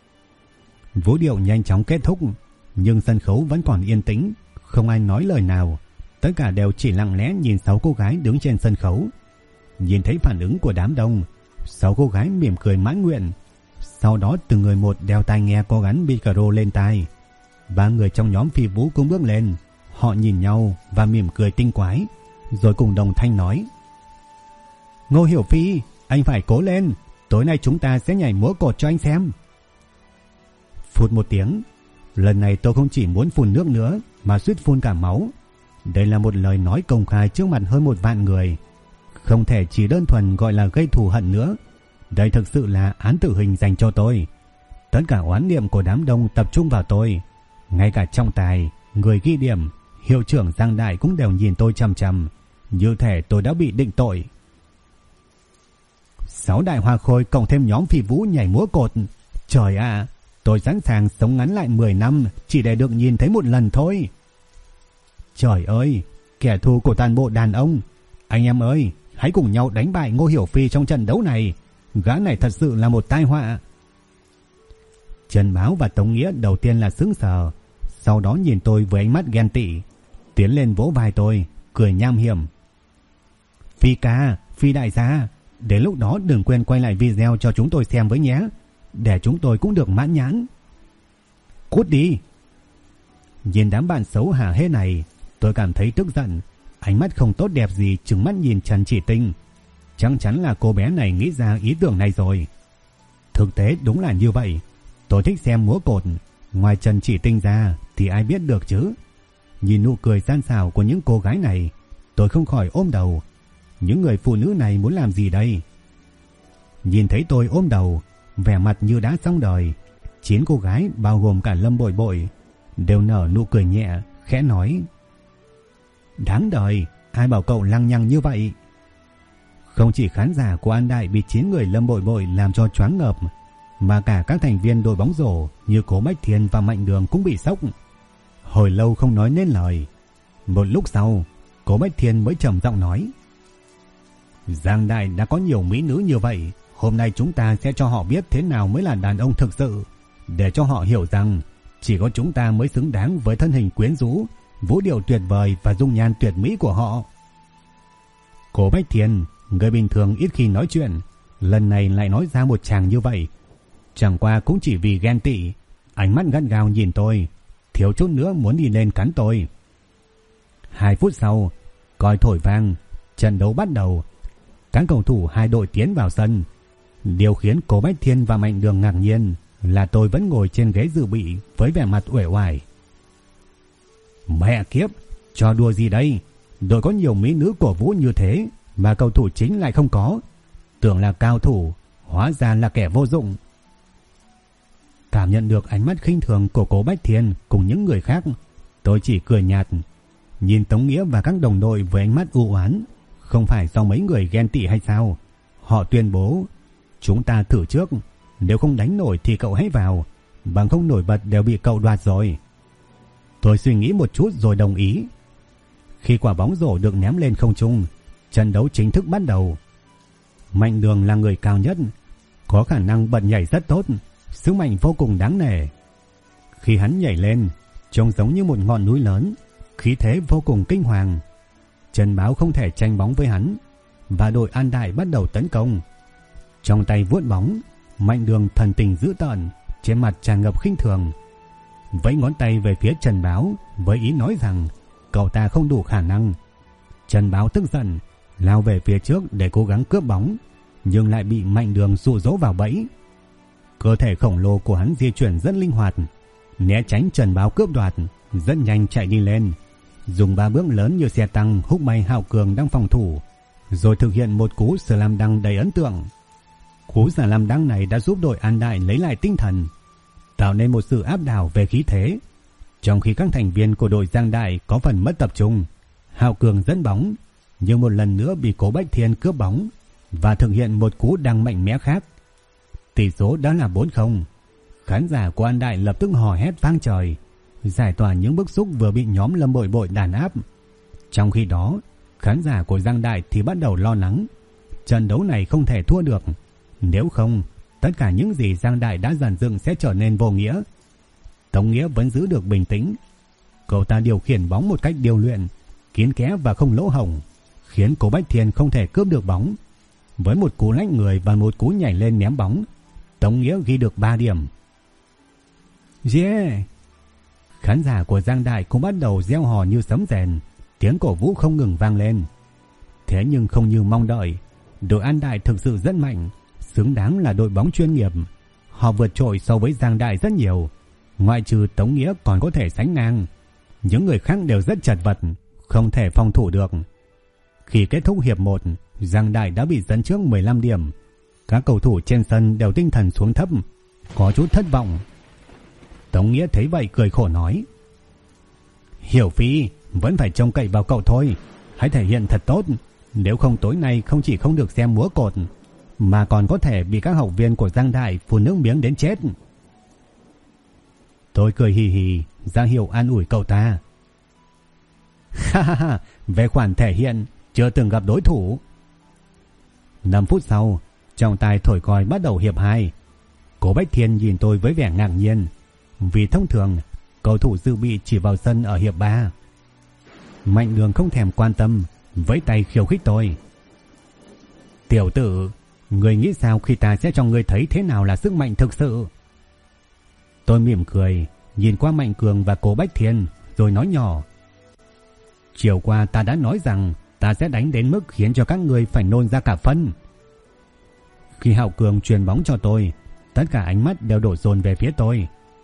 A: Vũ điệu nhanh chóng kết thúc, nhưng sân khấu vẫn còn yên tĩnh, không ai nói lời nào, tất cả đều chỉ lặng lẽ nhìn 6 cô gái đứng trên sân khấu. Nhìn thấy phản ứng của đám đông, 6 cô gái mỉm cười mãn nguyện, sau đó từng người một đeo tai nghe có gắn micro lên tai. 3 người trong nhóm Phi Vũ cũng bước lên, họ nhìn nhau và mỉm cười tinh quái, rồi cùng đồng thanh nói: Ngô Hiểu Phi, anh phải cố lên, tối nay chúng ta sẽ nhảy múa cột cho anh xem. Phụt một tiếng, lần này tôi không chỉ muốn phun nước nữa mà suýt phun cả máu. Đây là một lời nói công khai trước mặt hơn 1 vạn người, không thể chỉ đơn thuần gọi là gây thù hận nữa. Đây thực sự là án tử hình dành cho tôi. Tất cả oán niệm của đám đông tập trung vào tôi, ngay cả trọng tài, người ghi điểm, hiệu trưởng Giang Đại cũng đều nhìn tôi chằm chằm, như thể tôi đã bị định tội. 6 đại hoa khôi cộng thêm nhóm Phi Vũ nhảy múa cột. Trời ạ, tôi sẵn sàng sống ngắn lại 10 năm chỉ để được nhìn thấy một lần thôi. Trời ơi, kẻ thù của toàn bộ đàn ông, anh em ơi, hãy cùng nhau đánh bại Ngô Hiểu Phi trong trận đấu này. Gã này thật sự là một tai họa. Trần Báo và Tống Nghĩa đầu tiên là sững sờ, sau đó nhìn tôi với ánh mắt ghen tị, tiến lên vỗ vai tôi, cười nham hiểm. Phi ca, Phi đại gia, đến lúc đó đừng quên quay lại video cho chúng tôi xem với nhé, để chúng tôi cũng được mãn nhãn. Cút đi. Nhìn đám bạn xấu hả hê này, tôi cảm thấy tức giận, ánh mắt không tốt đẹp gì trừng mắt nhìn Trần Chỉ Tinh. Chắc chắn là cô bé này nghĩ ra ý tưởng này rồi. Thực tế đúng là như vậy. Tôi thích xem múa cột, ngoài Trần Chỉ Tinh ra thì ai biết được chứ. Nhìn nụ cười gian xảo của những cô gái này, tôi không khỏi ôm đầu. Những người phụ nữ này muốn làm gì đây? Nhìn thấy tôi ôm đầu, vẻ mặt như đã xong đời, 9 cô gái bao gồm cả Lâm Bội Bội đều nở nụ cười nhẹ, khẽ nói: Đáng đời, ai bảo cậu lăng nhăng như vậy. Không chỉ khán giả của An Đại bị 9 người Lâm Bội Bội làm cho choáng ngợp, mà cả các thành viên đội bóng rổ như Cố Bách Thiên và Mạnh Đường cũng bị sốc. Hồi lâu không nói nên lời. Một lúc sau, Cố Bách Thiên mới trầm giọng nói: Giang Đại đã có nhiều mỹ nữ như vậy, hôm nay chúng ta sẽ cho họ biết thế nào mới là đàn ông thực sự, để cho họ hiểu rằng chỉ có chúng ta mới xứng đáng với thân hình quyến rũ, vũ điệu tuyệt vời và dung nhan tuyệt mỹ của họ. Cố Bách Thiên, người bình thường ít khi nói chuyện, lần này lại nói ra một tràng như vậy, chẳng qua cũng chỉ vì ghen tị, ánh mắt gắt gao nhìn tôi, thiếu chút nữa muốn đi lên cắn tôi. 2 phút sau, còi thổi vang, trận đấu bắt đầu. Các cầu thủ hai đội tiến vào sân. Điều khiến Cố Bách Thiên và Mạnh Đường ngạc nhiên là tôi vẫn ngồi trên ghế dự bị với vẻ mặt uể oải. Mẹ kiếp, trò đùa gì đây? Đội có nhiều mỹ nữ cổ vũ như thế, mà cầu thủ chính lại không có. Tưởng là cao thủ, hóa ra là kẻ vô dụng. Cảm nhận được ánh mắt khinh thường của Cố Bách Thiên cùng những người khác, tôi chỉ cười nhạt, nhìn Tống Nghĩa và các đồng đội với ánh mắt u oán. Không phải do mấy người ghen tị hay sao? Họ tuyên bố, chúng ta thử trước, nếu không đánh nổi thì cậu hãy vào, bằng không nổi bật đều bị cậu đoạt rồi. Tôi suy nghĩ một chút rồi đồng ý. Khi quả bóng rổ được ném lên không trung, trận đấu chính thức bắt đầu. Mạnh Đường là người cao nhất, có khả năng bật nhảy rất tốt, sức mạnh vô cùng đáng nể. Khi hắn nhảy lên, trông giống như một ngọn núi lớn, khí thế vô cùng kinh hoàng. Trần Báo không thể tranh bóng với hắn, và đội An Đại bắt đầu tấn công. Trong tay vuốt bóng, Mạnh Đường thần tình dữ tợn, trên mặt tràn ngập khinh thường, vẫy ngón tay về phía Trần Báo với ý nói rằng cậu ta không đủ khả năng. Trần Báo tức giận, lao về phía trước để cố gắng cướp bóng, nhưng lại bị Mạnh Đường dụ dỗ vào bẫy. Cơ thể khổng lồ của hắn di chuyển rất linh hoạt, né tránh Trần Báo cướp đoạt, rất nhanh chạy đi lên, dùng 3 bước lớn như xe tăng húc bay Hạo Cường đang phòng thủ, rồi thực hiện một cú slam dunk đầy ấn tượng. Cú slam dunk này đã giúp đội An Đại lấy lại tinh thần, tạo nên một sự áp đảo về khí thế. Trong khi các thành viên của đội Giang Đại có phần mất tập trung, Hạo Cường dẫn bóng, nhưng một lần nữa bị Cố Bách Thiên cướp bóng và thực hiện một cú đăng mạnh mẽ khác. Tỷ số đã là 4-0. Khán giả của An Đại lập tức hò hét vang trời, giải tỏa những bức xúc vừa bị nhóm Lâm Bội Bội đàn áp. Trong khi đó, khán giả của Giang Đại thì bắt đầu lo lắng. Trận đấu này không thể thua được, nếu không, tất cả những gì Giang Đại đã dàn dựng sẽ trở nên vô nghĩa. Tống Nghĩa vẫn giữ được bình tĩnh. Cậu ta điều khiển bóng một cách điêu luyện, kín kẽ và không lỗ hổng, khiến Cố Bách Thiên không thể cướp được bóng. Với một cú lách người và một cú nhảy lên ném bóng, Tống Nghĩa ghi được 3 điểm. Yeah! Khán giả của Giang Đại cũng bắt đầu reo hò như sấm rền, tiếng cổ vũ không ngừng vang lên. Thế nhưng không như mong đợi, đội An Đại thực sự rất mạnh, xứng đáng là đội bóng chuyên nghiệp. Họ vượt trội so với Giang Đại rất nhiều, ngoại trừ Tống Nghĩa còn có thể sánh ngang. Những người khác đều rất chật vật, không thể phòng thủ được. Khi kết thúc hiệp 1, Giang Đại đã bị dẫn trước 15 điểm. Các cầu thủ trên sân đều tinh thần xuống thấp, có chút thất vọng. Tống Nghĩa thấy vậy cười khổ nói, Hiểu Phi, vẫn phải trông cậy vào cậu thôi, hãy thể hiện thật tốt, nếu không tối nay không chỉ không được xem múa cột, mà còn có thể bị các học viên của Giang Đại phun nước miếng đến chết. Tôi cười hì hì, ra hiệu an ủi cậu ta. Ha ha ha, về khoản thể hiện, chưa từng gặp đối thủ. 5 phút sau, trọng tài thổi còi bắt đầu hiệp 2. Cố Bách Thiên nhìn tôi với vẻ ngạc nhiên, vì thông thường cầu thủ dự bị chỉ vào sân ở hiệp 3. Mạnh Đường không thèm quan tâm, vẫy tay khiêu khích tôi. Tiểu tử, người nghĩ sao khi ta sẽ cho ngươi thấy thế nào là sức mạnh thực sự? Tôi mỉm cười, nhìn qua Mạnh Cường và Cố Bách Thiên, rồi nói nhỏ. Chiều qua ta đã nói rằng ta sẽ đánh đến mức khiến cho các ngươi phải nôn ra cả phân. Khi Hạo Cường truyền bóng cho tôi, tất cả ánh mắt đều đổ dồn về phía tôi.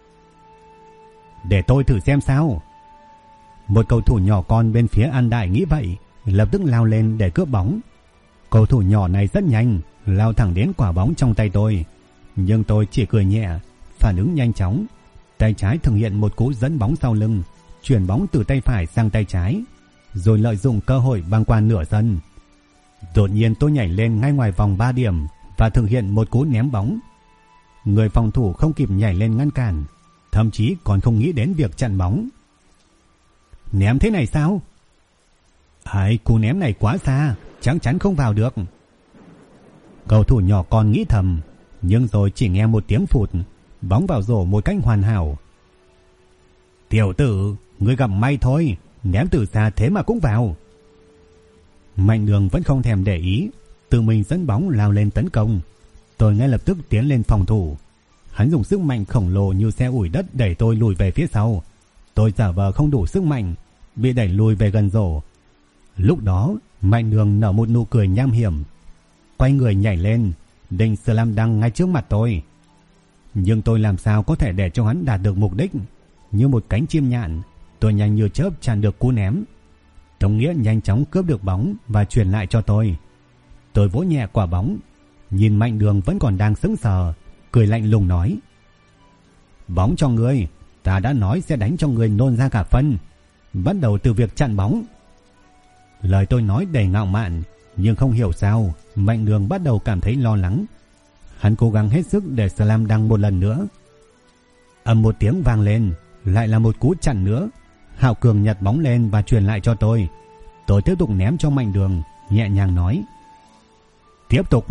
A: Để tôi thử xem sao. Một cầu thủ nhỏ con bên phía An Đại nghĩ vậy, lập tức lao lên để cướp bóng. Cầu thủ nhỏ này rất nhanh, lao thẳng đến quả bóng trong tay tôi, nhưng tôi chỉ cười nhẹ, phản ứng nhanh chóng. Tay trái thực hiện một cú dẫn bóng sau lưng, chuyển bóng từ tay phải sang tay trái, rồi lợi dụng cơ hội băng qua nửa sân. Đột nhiên tôi nhảy lên ngay ngoài vòng 3 điểm và thực hiện một cú ném bóng. Người phòng thủ không kịp nhảy lên ngăn cản, thậm chí còn không nghĩ đến việc chặn bóng. Ném thế này sao? Cú ném này quá xa, chắc chắn không vào được. Cầu thủ nhỏ con nghĩ thầm, nhưng rồi chỉ nghe một tiếng phụt, bóng vào rổ một cách hoàn hảo. Tiểu tử, ngươi gặp may thôi, ném từ xa thế mà cũng vào. Mạnh Đường vẫn không thèm để ý, tự mình dẫn bóng lao lên tấn công. Tôi ngay lập tức tiến lên phòng thủ. Hắn dùng sức mạnh khổng lồ như xe ủi đất đẩy tôi lùi về phía sau. Tôi giả vờ không đủ sức mạnh, bị đẩy lùi về gần rổ. Lúc đó, Mạnh Đường nở một nụ cười nham hiểm, quay người nhảy lên, định slam dunk ngay trước mặt tôi. Nhưng tôi làm sao có thể để cho hắn đạt được mục đích. Như một cánh chim nhạn, tôi nhanh như chớp chặn được cú ném. Tống Nghĩa nhanh chóng cướp được bóng và truyền lại cho tôi. Tôi vỗ nhẹ quả bóng, nhìn Mạnh Đường vẫn còn đang sững sờ, cười lạnh lùng nói: "Bóng cho ngươi, ta đã nói sẽ đánh cho ngươi nôn ra cả phân. Bắt đầu từ việc chặn bóng." Lời tôi nói đầy ngạo mạn, nhưng không hiểu sao Mạnh Đường bắt đầu cảm thấy lo lắng. Hắn cố gắng hết sức để slam dunk một lần nữa. Ầm một tiếng vang lên, lại là một cú chặn nữa. Hạo Cường nhặt bóng lên và truyền lại cho tôi. Tôi tiếp tục ném cho Mạnh Đường, nhẹ nhàng nói: "Tiếp tục."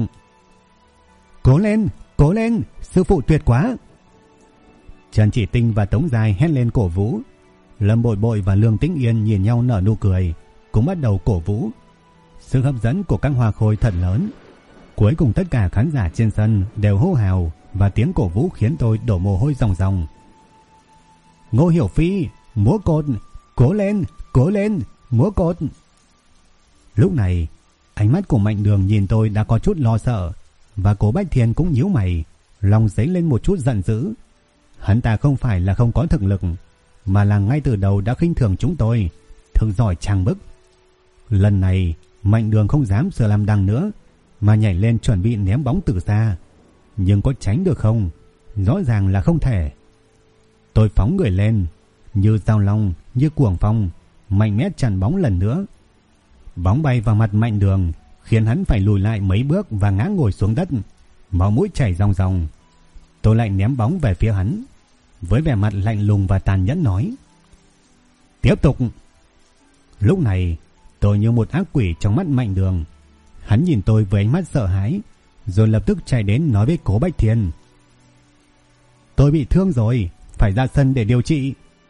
A: Cố lên, sư phụ tuyệt quá." Trần Chỉ Tinh và Tống Giai hét lên cổ vũ. Lâm Bội Bội và Lương Tĩnh Yên nhìn nhau nở nụ cười, cũng bắt đầu cổ vũ. Sự hấp dẫn của các hoa khôi thật lớn. Cuối cùng tất cả khán giả trên sân đều hô hào và tiếng cổ vũ khiến tôi đổ mồ hôi ròng ròng. Ngô Hiểu Phi, múa cột, cố lên, múa cột. Lúc này, ánh mắt của Mạnh Đường nhìn tôi đã có chút lo sợ, và Cố Bách Thiên cũng nhíu mày, lòng dấy lên một chút giận dữ. Hắn ta không phải là không có thực lực, mà là ngay từ đầu đã khinh thường chúng tôi, thực giỏi trang bức. Lần này, Mạnh Đường không dám slam dunk nữa, mà nhảy lên chuẩn bị ném bóng từ xa. Nhưng có tránh được không? Rõ ràng là không thể. Tôi phóng người lên, như dao long, như cuồng phong, mạnh mẽ chặn bóng lần nữa. Bóng bay vào mặt Mạnh Đường, khiến hắn phải lùi lại mấy bước và ngã ngồi xuống đất, máu mũi chảy ròng ròng. Tôi lại ném bóng về phía hắn, với vẻ mặt lạnh lùng và tàn nhẫn nói: "Tiếp tục." Lúc này, tôi như một ác quỷ trong mắt Mạnh Đường. Hắn nhìn tôi với ánh mắt sợ hãi, rồi lập tức chạy đến nói với Cố Bách Thiên: "Tôi bị thương rồi, phải ra sân để điều trị."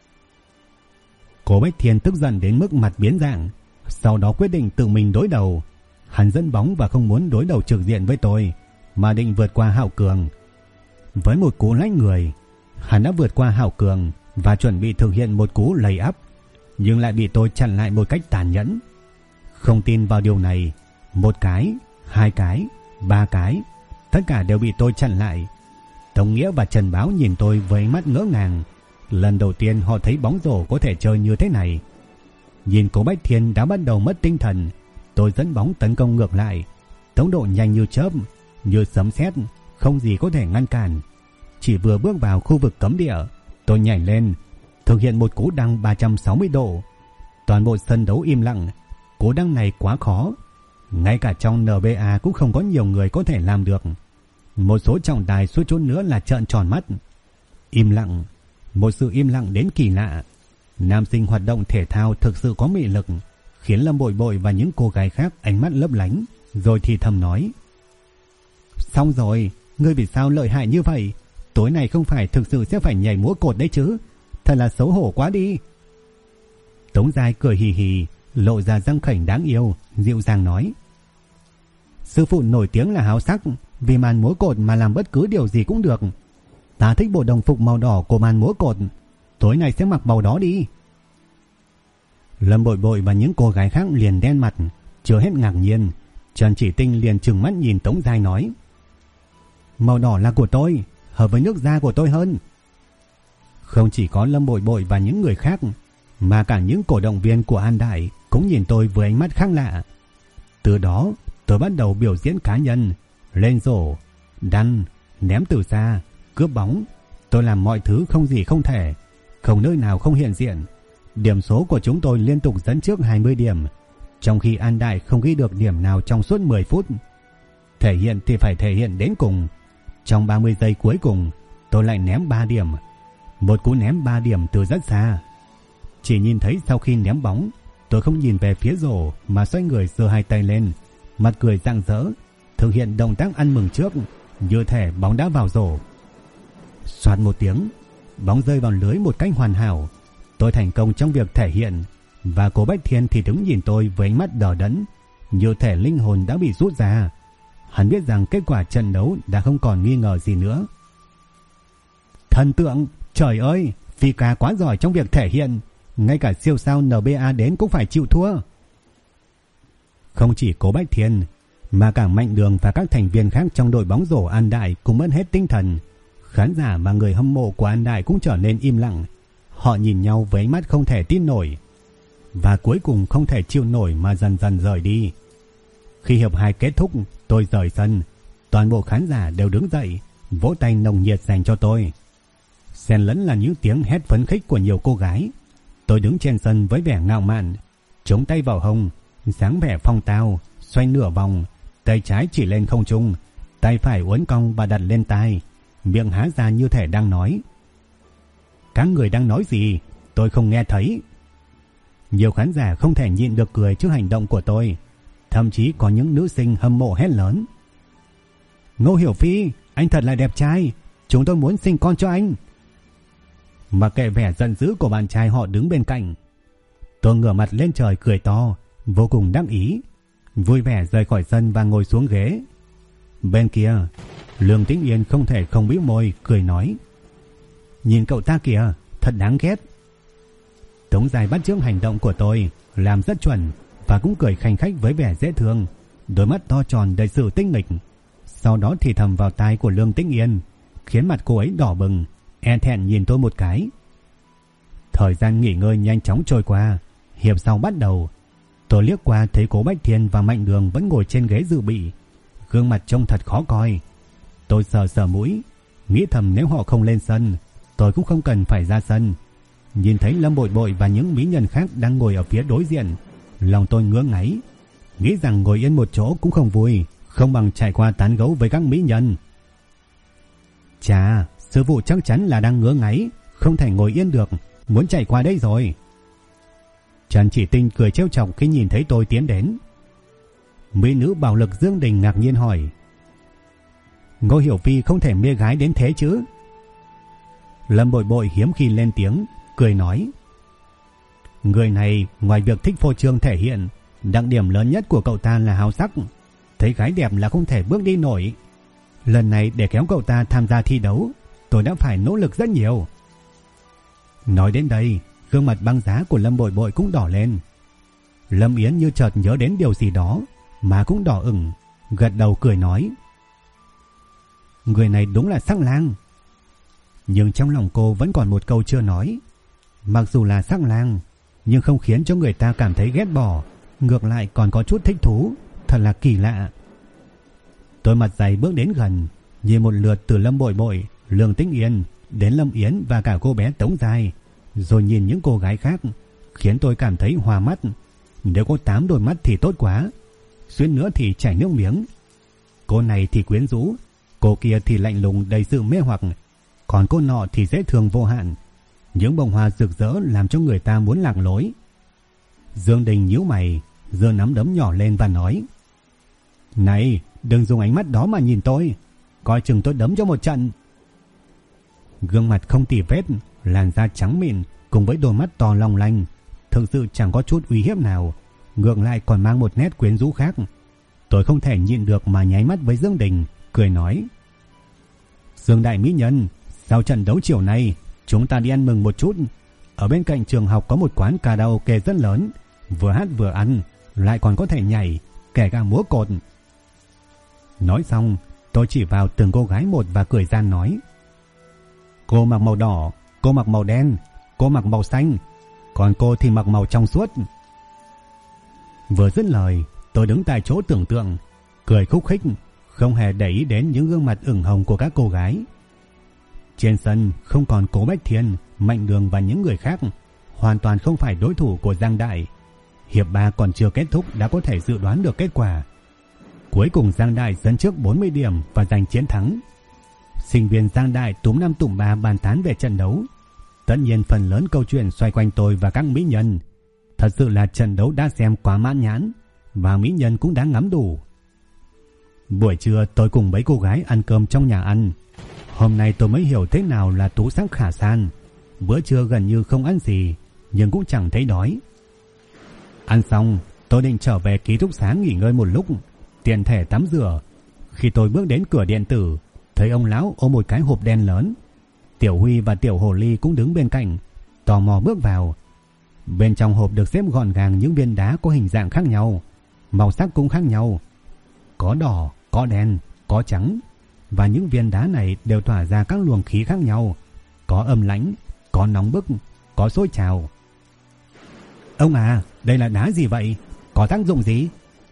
A: Cố Bách Thiên tức giận đến mức mặt biến dạng, sau đó quyết định tự mình đối đầu. Hắn dẫn bóng và không muốn đối đầu trực diện với tôi, mà định vượt qua Hạo Cường. Với một cú lách người, hắn đã vượt qua Hạo Cường và chuẩn bị thực hiện một cú lay up, nhưng lại bị tôi chặn lại một cách tàn nhẫn. Không tin vào điều này, một cái, hai cái, ba cái, tất cả đều bị tôi chặn lại. Tống Nghĩa và Trần Báo nhìn tôi với ánh mắt ngỡ ngàng. Lần đầu tiên họ thấy bóng rổ có thể chơi như thế này. Nhìn Cố Bách Thiên đã bắt đầu mất tinh thần, tôi dẫn bóng tấn công ngược lại, tốc độ nhanh như chớp, như sấm sét, không gì có thể ngăn cản. Chỉ vừa bước vào khu vực cấm địa, tôi nhảy lên, thực hiện một cú dunk 360 độ. Toàn bộ sân đấu im lặng. Cú dunk này quá khó, ngay cả trong NBA cũng không có nhiều người có thể làm được. Một số trọng tài suýt chút nữa là trợn tròn mắt. Im lặng, một sự im lặng đến kỳ lạ. Nam sinh hoạt động thể thao thực sự có mị lực, khiến Lâm Bội Bội và những cô gái khác ánh mắt lấp lánh, rồi thì thầm nói: "Xong rồi, ngươi vì sao lợi hại như vậy? Tối nay không phải thực sự sẽ phải nhảy múa cột đấy chứ? Thật là xấu hổ quá đi." Tống Giai cười hì hì, lộ ra răng khểnh đáng yêu, dịu dàng nói: "Sư phụ nổi tiếng là háo sắc, vì màn múa cột mà làm bất cứ điều gì cũng được. Ta thích bộ đồng phục màu đỏ của màn múa cột, tối nay sẽ mặc màu đó đi." Lâm Bội Bội và những cô gái khác liền đen mặt, chưa hết ngạc nhiên. Trần Chỉ Tinh liền trừng mắt nhìn Tống Giai nói: "Màu đỏ là của tôi, hợp với nước da của tôi hơn." Không chỉ có Lâm Bội Bội và những người khác, mà cả những cổ động viên của An Đại cũng nhìn tôi với ánh mắt khác lạ. Từ đó tôi bắt đầu biểu diễn cá nhân, lên rổ, đăn, ném từ xa, cướp bóng. Tôi làm mọi thứ không gì không thể, không nơi nào không hiện diện. Điểm số của chúng tôi liên tục dẫn trước 20 điểm, trong khi An Đại không ghi được điểm nào trong suốt 10 phút. Thể hiện thì phải thể hiện đến cùng. Trong 30 giây cuối cùng, tôi lại ném 3 điểm. Một cú ném 3 điểm từ rất xa. Chỉ nhìn thấy sau khi ném bóng, tôi không nhìn về phía rổ mà xoay người giơ hai tay lên, mặt cười rạng rỡ, thực hiện động tác ăn mừng trước, như thể bóng đã vào rổ. Xoạt một tiếng, bóng rơi vào lưới một cách hoàn hảo. Tôi thành công trong việc thể hiện, và Cố Bách Thiên thì đứng nhìn tôi với ánh mắt đờ đẫn, như thể linh hồn đã bị rút ra. Hắn biết rằng kết quả trận đấu đã không còn nghi ngờ gì nữa. Thần tượng, trời ơi, Phi ca quá giỏi trong việc thể hiện, ngay cả siêu sao NBA đến cũng phải chịu thua. Không chỉ Cố Bách Thiên, mà cả Mạnh Đường và các thành viên khác trong đội bóng rổ An Đại cũng mất hết tinh thần. Khán giả và người hâm mộ của An Đại cũng trở nên im lặng. Họ nhìn nhau với ánh mắt không thể tin nổi. và cuối cùng không thể chịu nổi mà dần dần rời đi. Khi hiệp 2 kết thúc, tôi rời sân, toàn bộ khán giả đều đứng dậy, vỗ tay nồng nhiệt dành cho tôi. Xen lẫn là những tiếng hét phấn khích của nhiều cô gái. Tôi đứng trên sân với vẻ ngạo mạn, chống tay vào hông, dáng vẻ phong tao, xoay nửa vòng, tay trái chỉ lên không trung, tay phải uốn cong và đặt lên tai, miệng há ra như thể đang nói. Các người đang nói gì? Tôi không nghe thấy. Nhiều khán giả không thể nhịn được cười trước hành động của tôi, thậm chí có những nữ sinh hâm mộ hét lớn. Ngô Hiểu Phi, anh thật là đẹp trai, chúng tôi muốn sinh con cho anh. Mặc kệ vẻ giận dữ của bạn trai họ đứng bên cạnh, tôi ngửa mặt lên trời cười to, vô cùng đắc ý, vui vẻ rời khỏi sân và ngồi xuống ghế. Bên kia, Lương Tĩnh Yên không thể không bĩu môi cười nói. Nhìn cậu ta kìa, thật đáng ghét. Tống Giai bắt chước hành động của tôi, làm rất chuẩn và cũng cười khanh khách với vẻ dễ thương, đôi mắt to tròn đầy sự tinh nghịch. Sau đó thì thầm vào tai của Lương Tĩnh Yên, khiến mặt cô ấy đỏ bừng, e thẹn nhìn tôi một cái. Thời gian nghỉ ngơi nhanh chóng trôi qua, hiệp sau bắt đầu. Tôi liếc qua thấy Cố Bách Thiên và Mạnh Đường vẫn ngồi trên ghế dự bị, gương mặt trông thật khó coi. Tôi sờ sờ mũi, nghĩ thầm nếu họ không lên sân, tôi cũng không cần phải ra sân. Nhìn thấy Lâm Bội Bội và những mỹ nhân khác đang ngồi ở phía đối diện, lòng tôi ngứa ngáy, nghĩ rằng ngồi yên một chỗ cũng không vui, không bằng trải qua tán gẫu với các mỹ nhân. Chà, sư phụ chắc chắn là đang ngứa ngáy, không thể ngồi yên được, muốn chạy qua đây rồi. Trần Chỉ Tinh cười trêu chọc khi nhìn thấy tôi tiến đến. Mỹ nữ bạo lực Dương Đình ngạc nhiên hỏi. Ngô Hiểu Phi không thể mê gái đến thế chứ? Lâm Bội Bội hiếm khi lên tiếng, cười nói. Người này ngoài việc thích phô trương thể hiện, đặc điểm lớn nhất của cậu ta là háo sắc. Thấy gái đẹp là không thể bước đi nổi. Lần này để kéo cậu ta tham gia thi đấu, tôi đã phải nỗ lực rất nhiều. Nói đến đây, gương mặt băng giá của Lâm Bội Bội cũng đỏ lên. Lâm Yến như chợt nhớ đến điều gì đó, mà cũng đỏ ửng, gật đầu cười nói. Người này đúng là sắc lang. Nhưng trong lòng cô vẫn còn một câu chưa nói. Mặc dù là sắc lang, nhưng không khiến cho người ta cảm thấy ghét bỏ, ngược lại còn có chút thích thú, thật là kỳ lạ. Tôi mặt dày bước đến gần, nhìn một lượt từ Lâm Bội Bội, Lương Tĩnh Yên đến Lâm Yến và cả cô bé Tống Giai, rồi nhìn những cô gái khác, khiến tôi cảm thấy hoa mắt. Nếu có 8 đôi mắt thì tốt quá, suýt nữa thì chảy nước miếng. Cô này thì quyến rũ, cô kia thì lạnh lùng đầy sự mê hoặc, còn cô nọ thì dễ thương vô hạn. Những bông hoa rực rỡ làm cho người ta muốn lạc lối. Dương Đình nhíu mày, giơ nắm đấm nhỏ lên và nói. Này, đừng dùng ánh mắt đó mà nhìn tôi, coi chừng tôi đấm cho một trận. Gương mặt không tì vết, làn da trắng mịn cùng với đôi mắt to long lanh, thực sự chẳng có chút uy hiếp nào, ngược lại còn mang một nét quyến rũ khác. Tôi không thể nhịn được mà nháy mắt với Dương Đình, cười nói. Dương đại mỹ nhân, sau trận đấu chiều nay, chúng ta đi ăn mừng một chút. Ở bên cạnh trường học có một quán karaoke rất lớn, vừa hát vừa ăn, lại còn có thể nhảy, kể cả múa cột. Nói xong, tôi chỉ vào từng cô gái một và cười gian nói. Cô mặc màu đỏ, cô mặc màu đen, cô mặc màu xanh, còn cô thì mặc màu trong suốt. Vừa dứt lời, tôi đứng tại chỗ tưởng tượng, cười khúc khích, không hề để ý đến những gương mặt ửng hồng của các cô gái. Trên sân không còn Cố Bách Thiên, Mạnh Đường và những người khác, hoàn toàn không phải đối thủ của Giang Đại. Hiệp 3 còn chưa kết thúc đã có thể dự đoán được kết quả. Cuối cùng Giang Đại dẫn trước 40 điểm và giành chiến thắng. Sinh viên Giang Đại túm năm tụm ba bàn tán về trận đấu. Tất nhiên phần lớn câu chuyện xoay quanh tôi và các mỹ nhân. Thật sự là trận đấu đã xem quá mãn nhãn, và mỹ nhân cũng đã ngắm đủ. Buổi trưa tôi cùng mấy cô gái ăn cơm trong nhà ăn. Hôm nay tôi mới hiểu thế nào là tú sắc khả san. Bữa trưa gần như không ăn gì, nhưng cũng chẳng thấy đói. Ăn xong, tôi định trở về ký túc xá nghỉ ngơi một lúc, tiện thể tắm rửa. Khi tôi bước đến cửa điện tử, thấy ông lão ôm một cái hộp đen lớn. Tiểu Huy và Tiểu Hồ Ly cũng đứng bên cạnh, tò mò bước vào. Bên trong hộp được xếp gọn gàng những viên đá có hình dạng khác nhau, màu sắc cũng khác nhau. Có đỏ, có đen, có trắng, và những viên đá này đều tỏa ra các luồng khí khác nhau, có âm lãnh, có nóng bức, có sôi trào. Ông à, đây là đá gì vậy? Có tác dụng gì?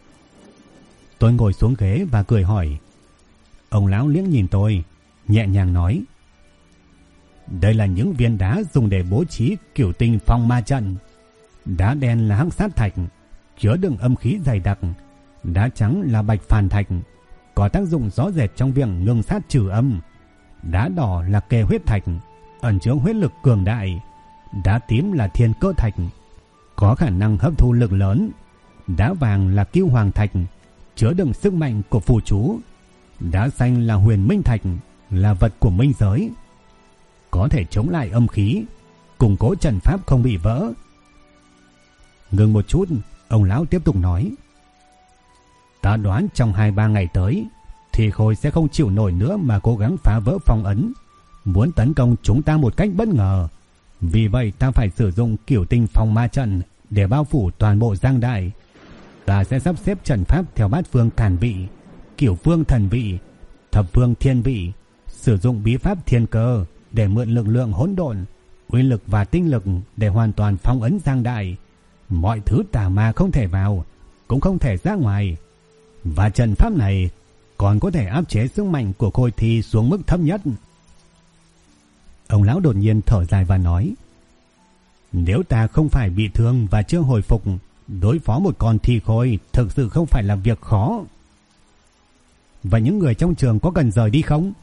A: Tôi ngồi xuống ghế và cười hỏi. Ông lão liếc nhìn tôi, nhẹ nhàng nói. Đây là những viên đá dùng để bố trí Cửu Tinh Phong Ma trận. Đá đen là hắc sát thạch, chứa đựng âm khí dày đặc. Đá trắng là bạch phàn thạch, có tác dụng rõ rệt trong việc ngưng sát trừ âm. Đá đỏ là kề huyết thạch, ẩn chứa huyết lực cường đại. Đá tím là thiên cơ thạch, có khả năng hấp thu lực lớn. Đá vàng là Cưu Hoàng thạch, chứa đựng sức mạnh của phù chú. Đá xanh là Huyền Minh thạch, là vật của minh giới, có thể chống lại âm khí, củng cố trận pháp không bị vỡ. Ngừng một chút, ông lão tiếp tục nói. Ta đoán trong 2-3 ngày tới, thì Khôi sẽ không chịu nổi nữa mà cố gắng phá vỡ phong ấn, muốn tấn công chúng ta một cách bất ngờ. Vì vậy ta phải sử dụng Cửu Tinh Phong Ma trận để bao phủ toàn bộ Giang Đại. Ta sẽ sắp xếp trận pháp theo bát phương càn vị, Cửu phương thần vị, thập phương thiên vị, sử dụng bí pháp thiên cơ để mượn lực lượng hỗn độn, uy lực và tinh lực để hoàn toàn phong ấn Giang Đại. Mọi thứ tà ma không thể vào, cũng không thể ra ngoài. Và trận pháp này còn có thể áp chế sức mạnh của Khôi Thi xuống mức thấp nhất. Ông lão đột nhiên thở dài và nói. Nếu ta không phải bị thương và chưa hồi phục, đối phó một con thi khôi thực sự không phải là việc khó. Và những người trong trường có cần rời đi không?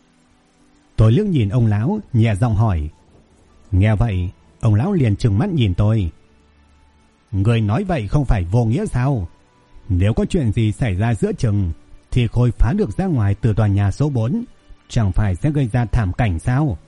A: Tôi liếc nhìn ông lão, nhẹ giọng hỏi. Nghe vậy, ông lão liền trừng mắt nhìn tôi. Người nói vậy không phải vô nghĩa sao? Nếu có chuyện gì xảy ra giữa chừng, thì Khôi phá được ra ngoài từ tòa nhà số 4, chẳng phải sẽ gây ra thảm cảnh sao?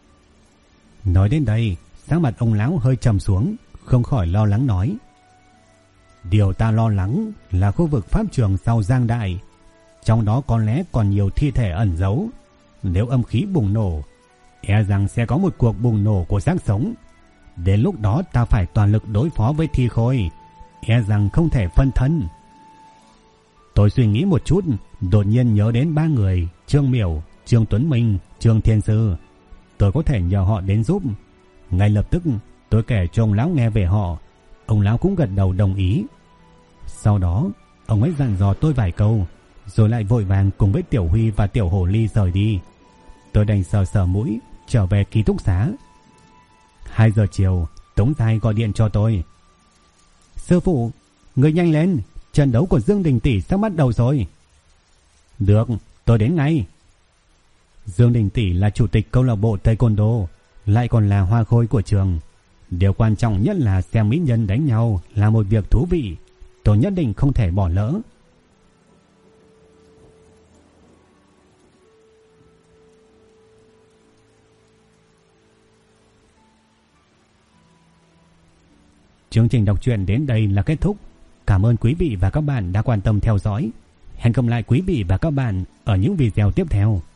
A: Nói đến đây, sắc mặt ông lão hơi trầm xuống, không khỏi lo lắng nói. Điều ta lo lắng là khu vực pháp trường sau Giang Đại, trong đó có lẽ còn nhiều thi thể ẩn giấu. Nếu âm khí bùng nổ, e rằng sẽ có một cuộc bùng nổ của xác sống. Đến lúc đó ta phải toàn lực đối phó với thi khôi, e rằng không thể phân thân. Tôi suy nghĩ một chút, đột nhiên nhớ đến 3 người: Trương Miểu, Trương Tuấn Minh, Trương Thiên Sư. Tôi có thể nhờ họ đến giúp. Ngay lập tức tôi kể cho ông lão nghe về họ. Ông lão cũng gật đầu đồng ý. Sau đó ông ấy dặn dò tôi vài câu, rồi lại vội vàng cùng với Tiểu Huy và Tiểu Hồ Ly rời đi. Tôi đành sờ sờ mũi trở về ký túc xá. 2 giờ chiều, Tống Giai gọi điện cho tôi. Sư phụ, người nhanh lên, trận đấu của Dương Đình Tỷ sắp bắt đầu rồi. Được, tôi đến ngay. Dương Đình Tỷ là chủ tịch câu lạc bộ Taekwondo, lại còn là hoa khôi của trường. Điều quan trọng nhất là xem mỹ nhân đánh nhau là một việc thú vị, tôi nhất định không thể bỏ lỡ. Chương trình đọc truyện đến đây là kết thúc. Cảm ơn quý vị và các bạn đã quan tâm theo dõi. Hẹn gặp lại quý vị và các bạn ở những video tiếp theo.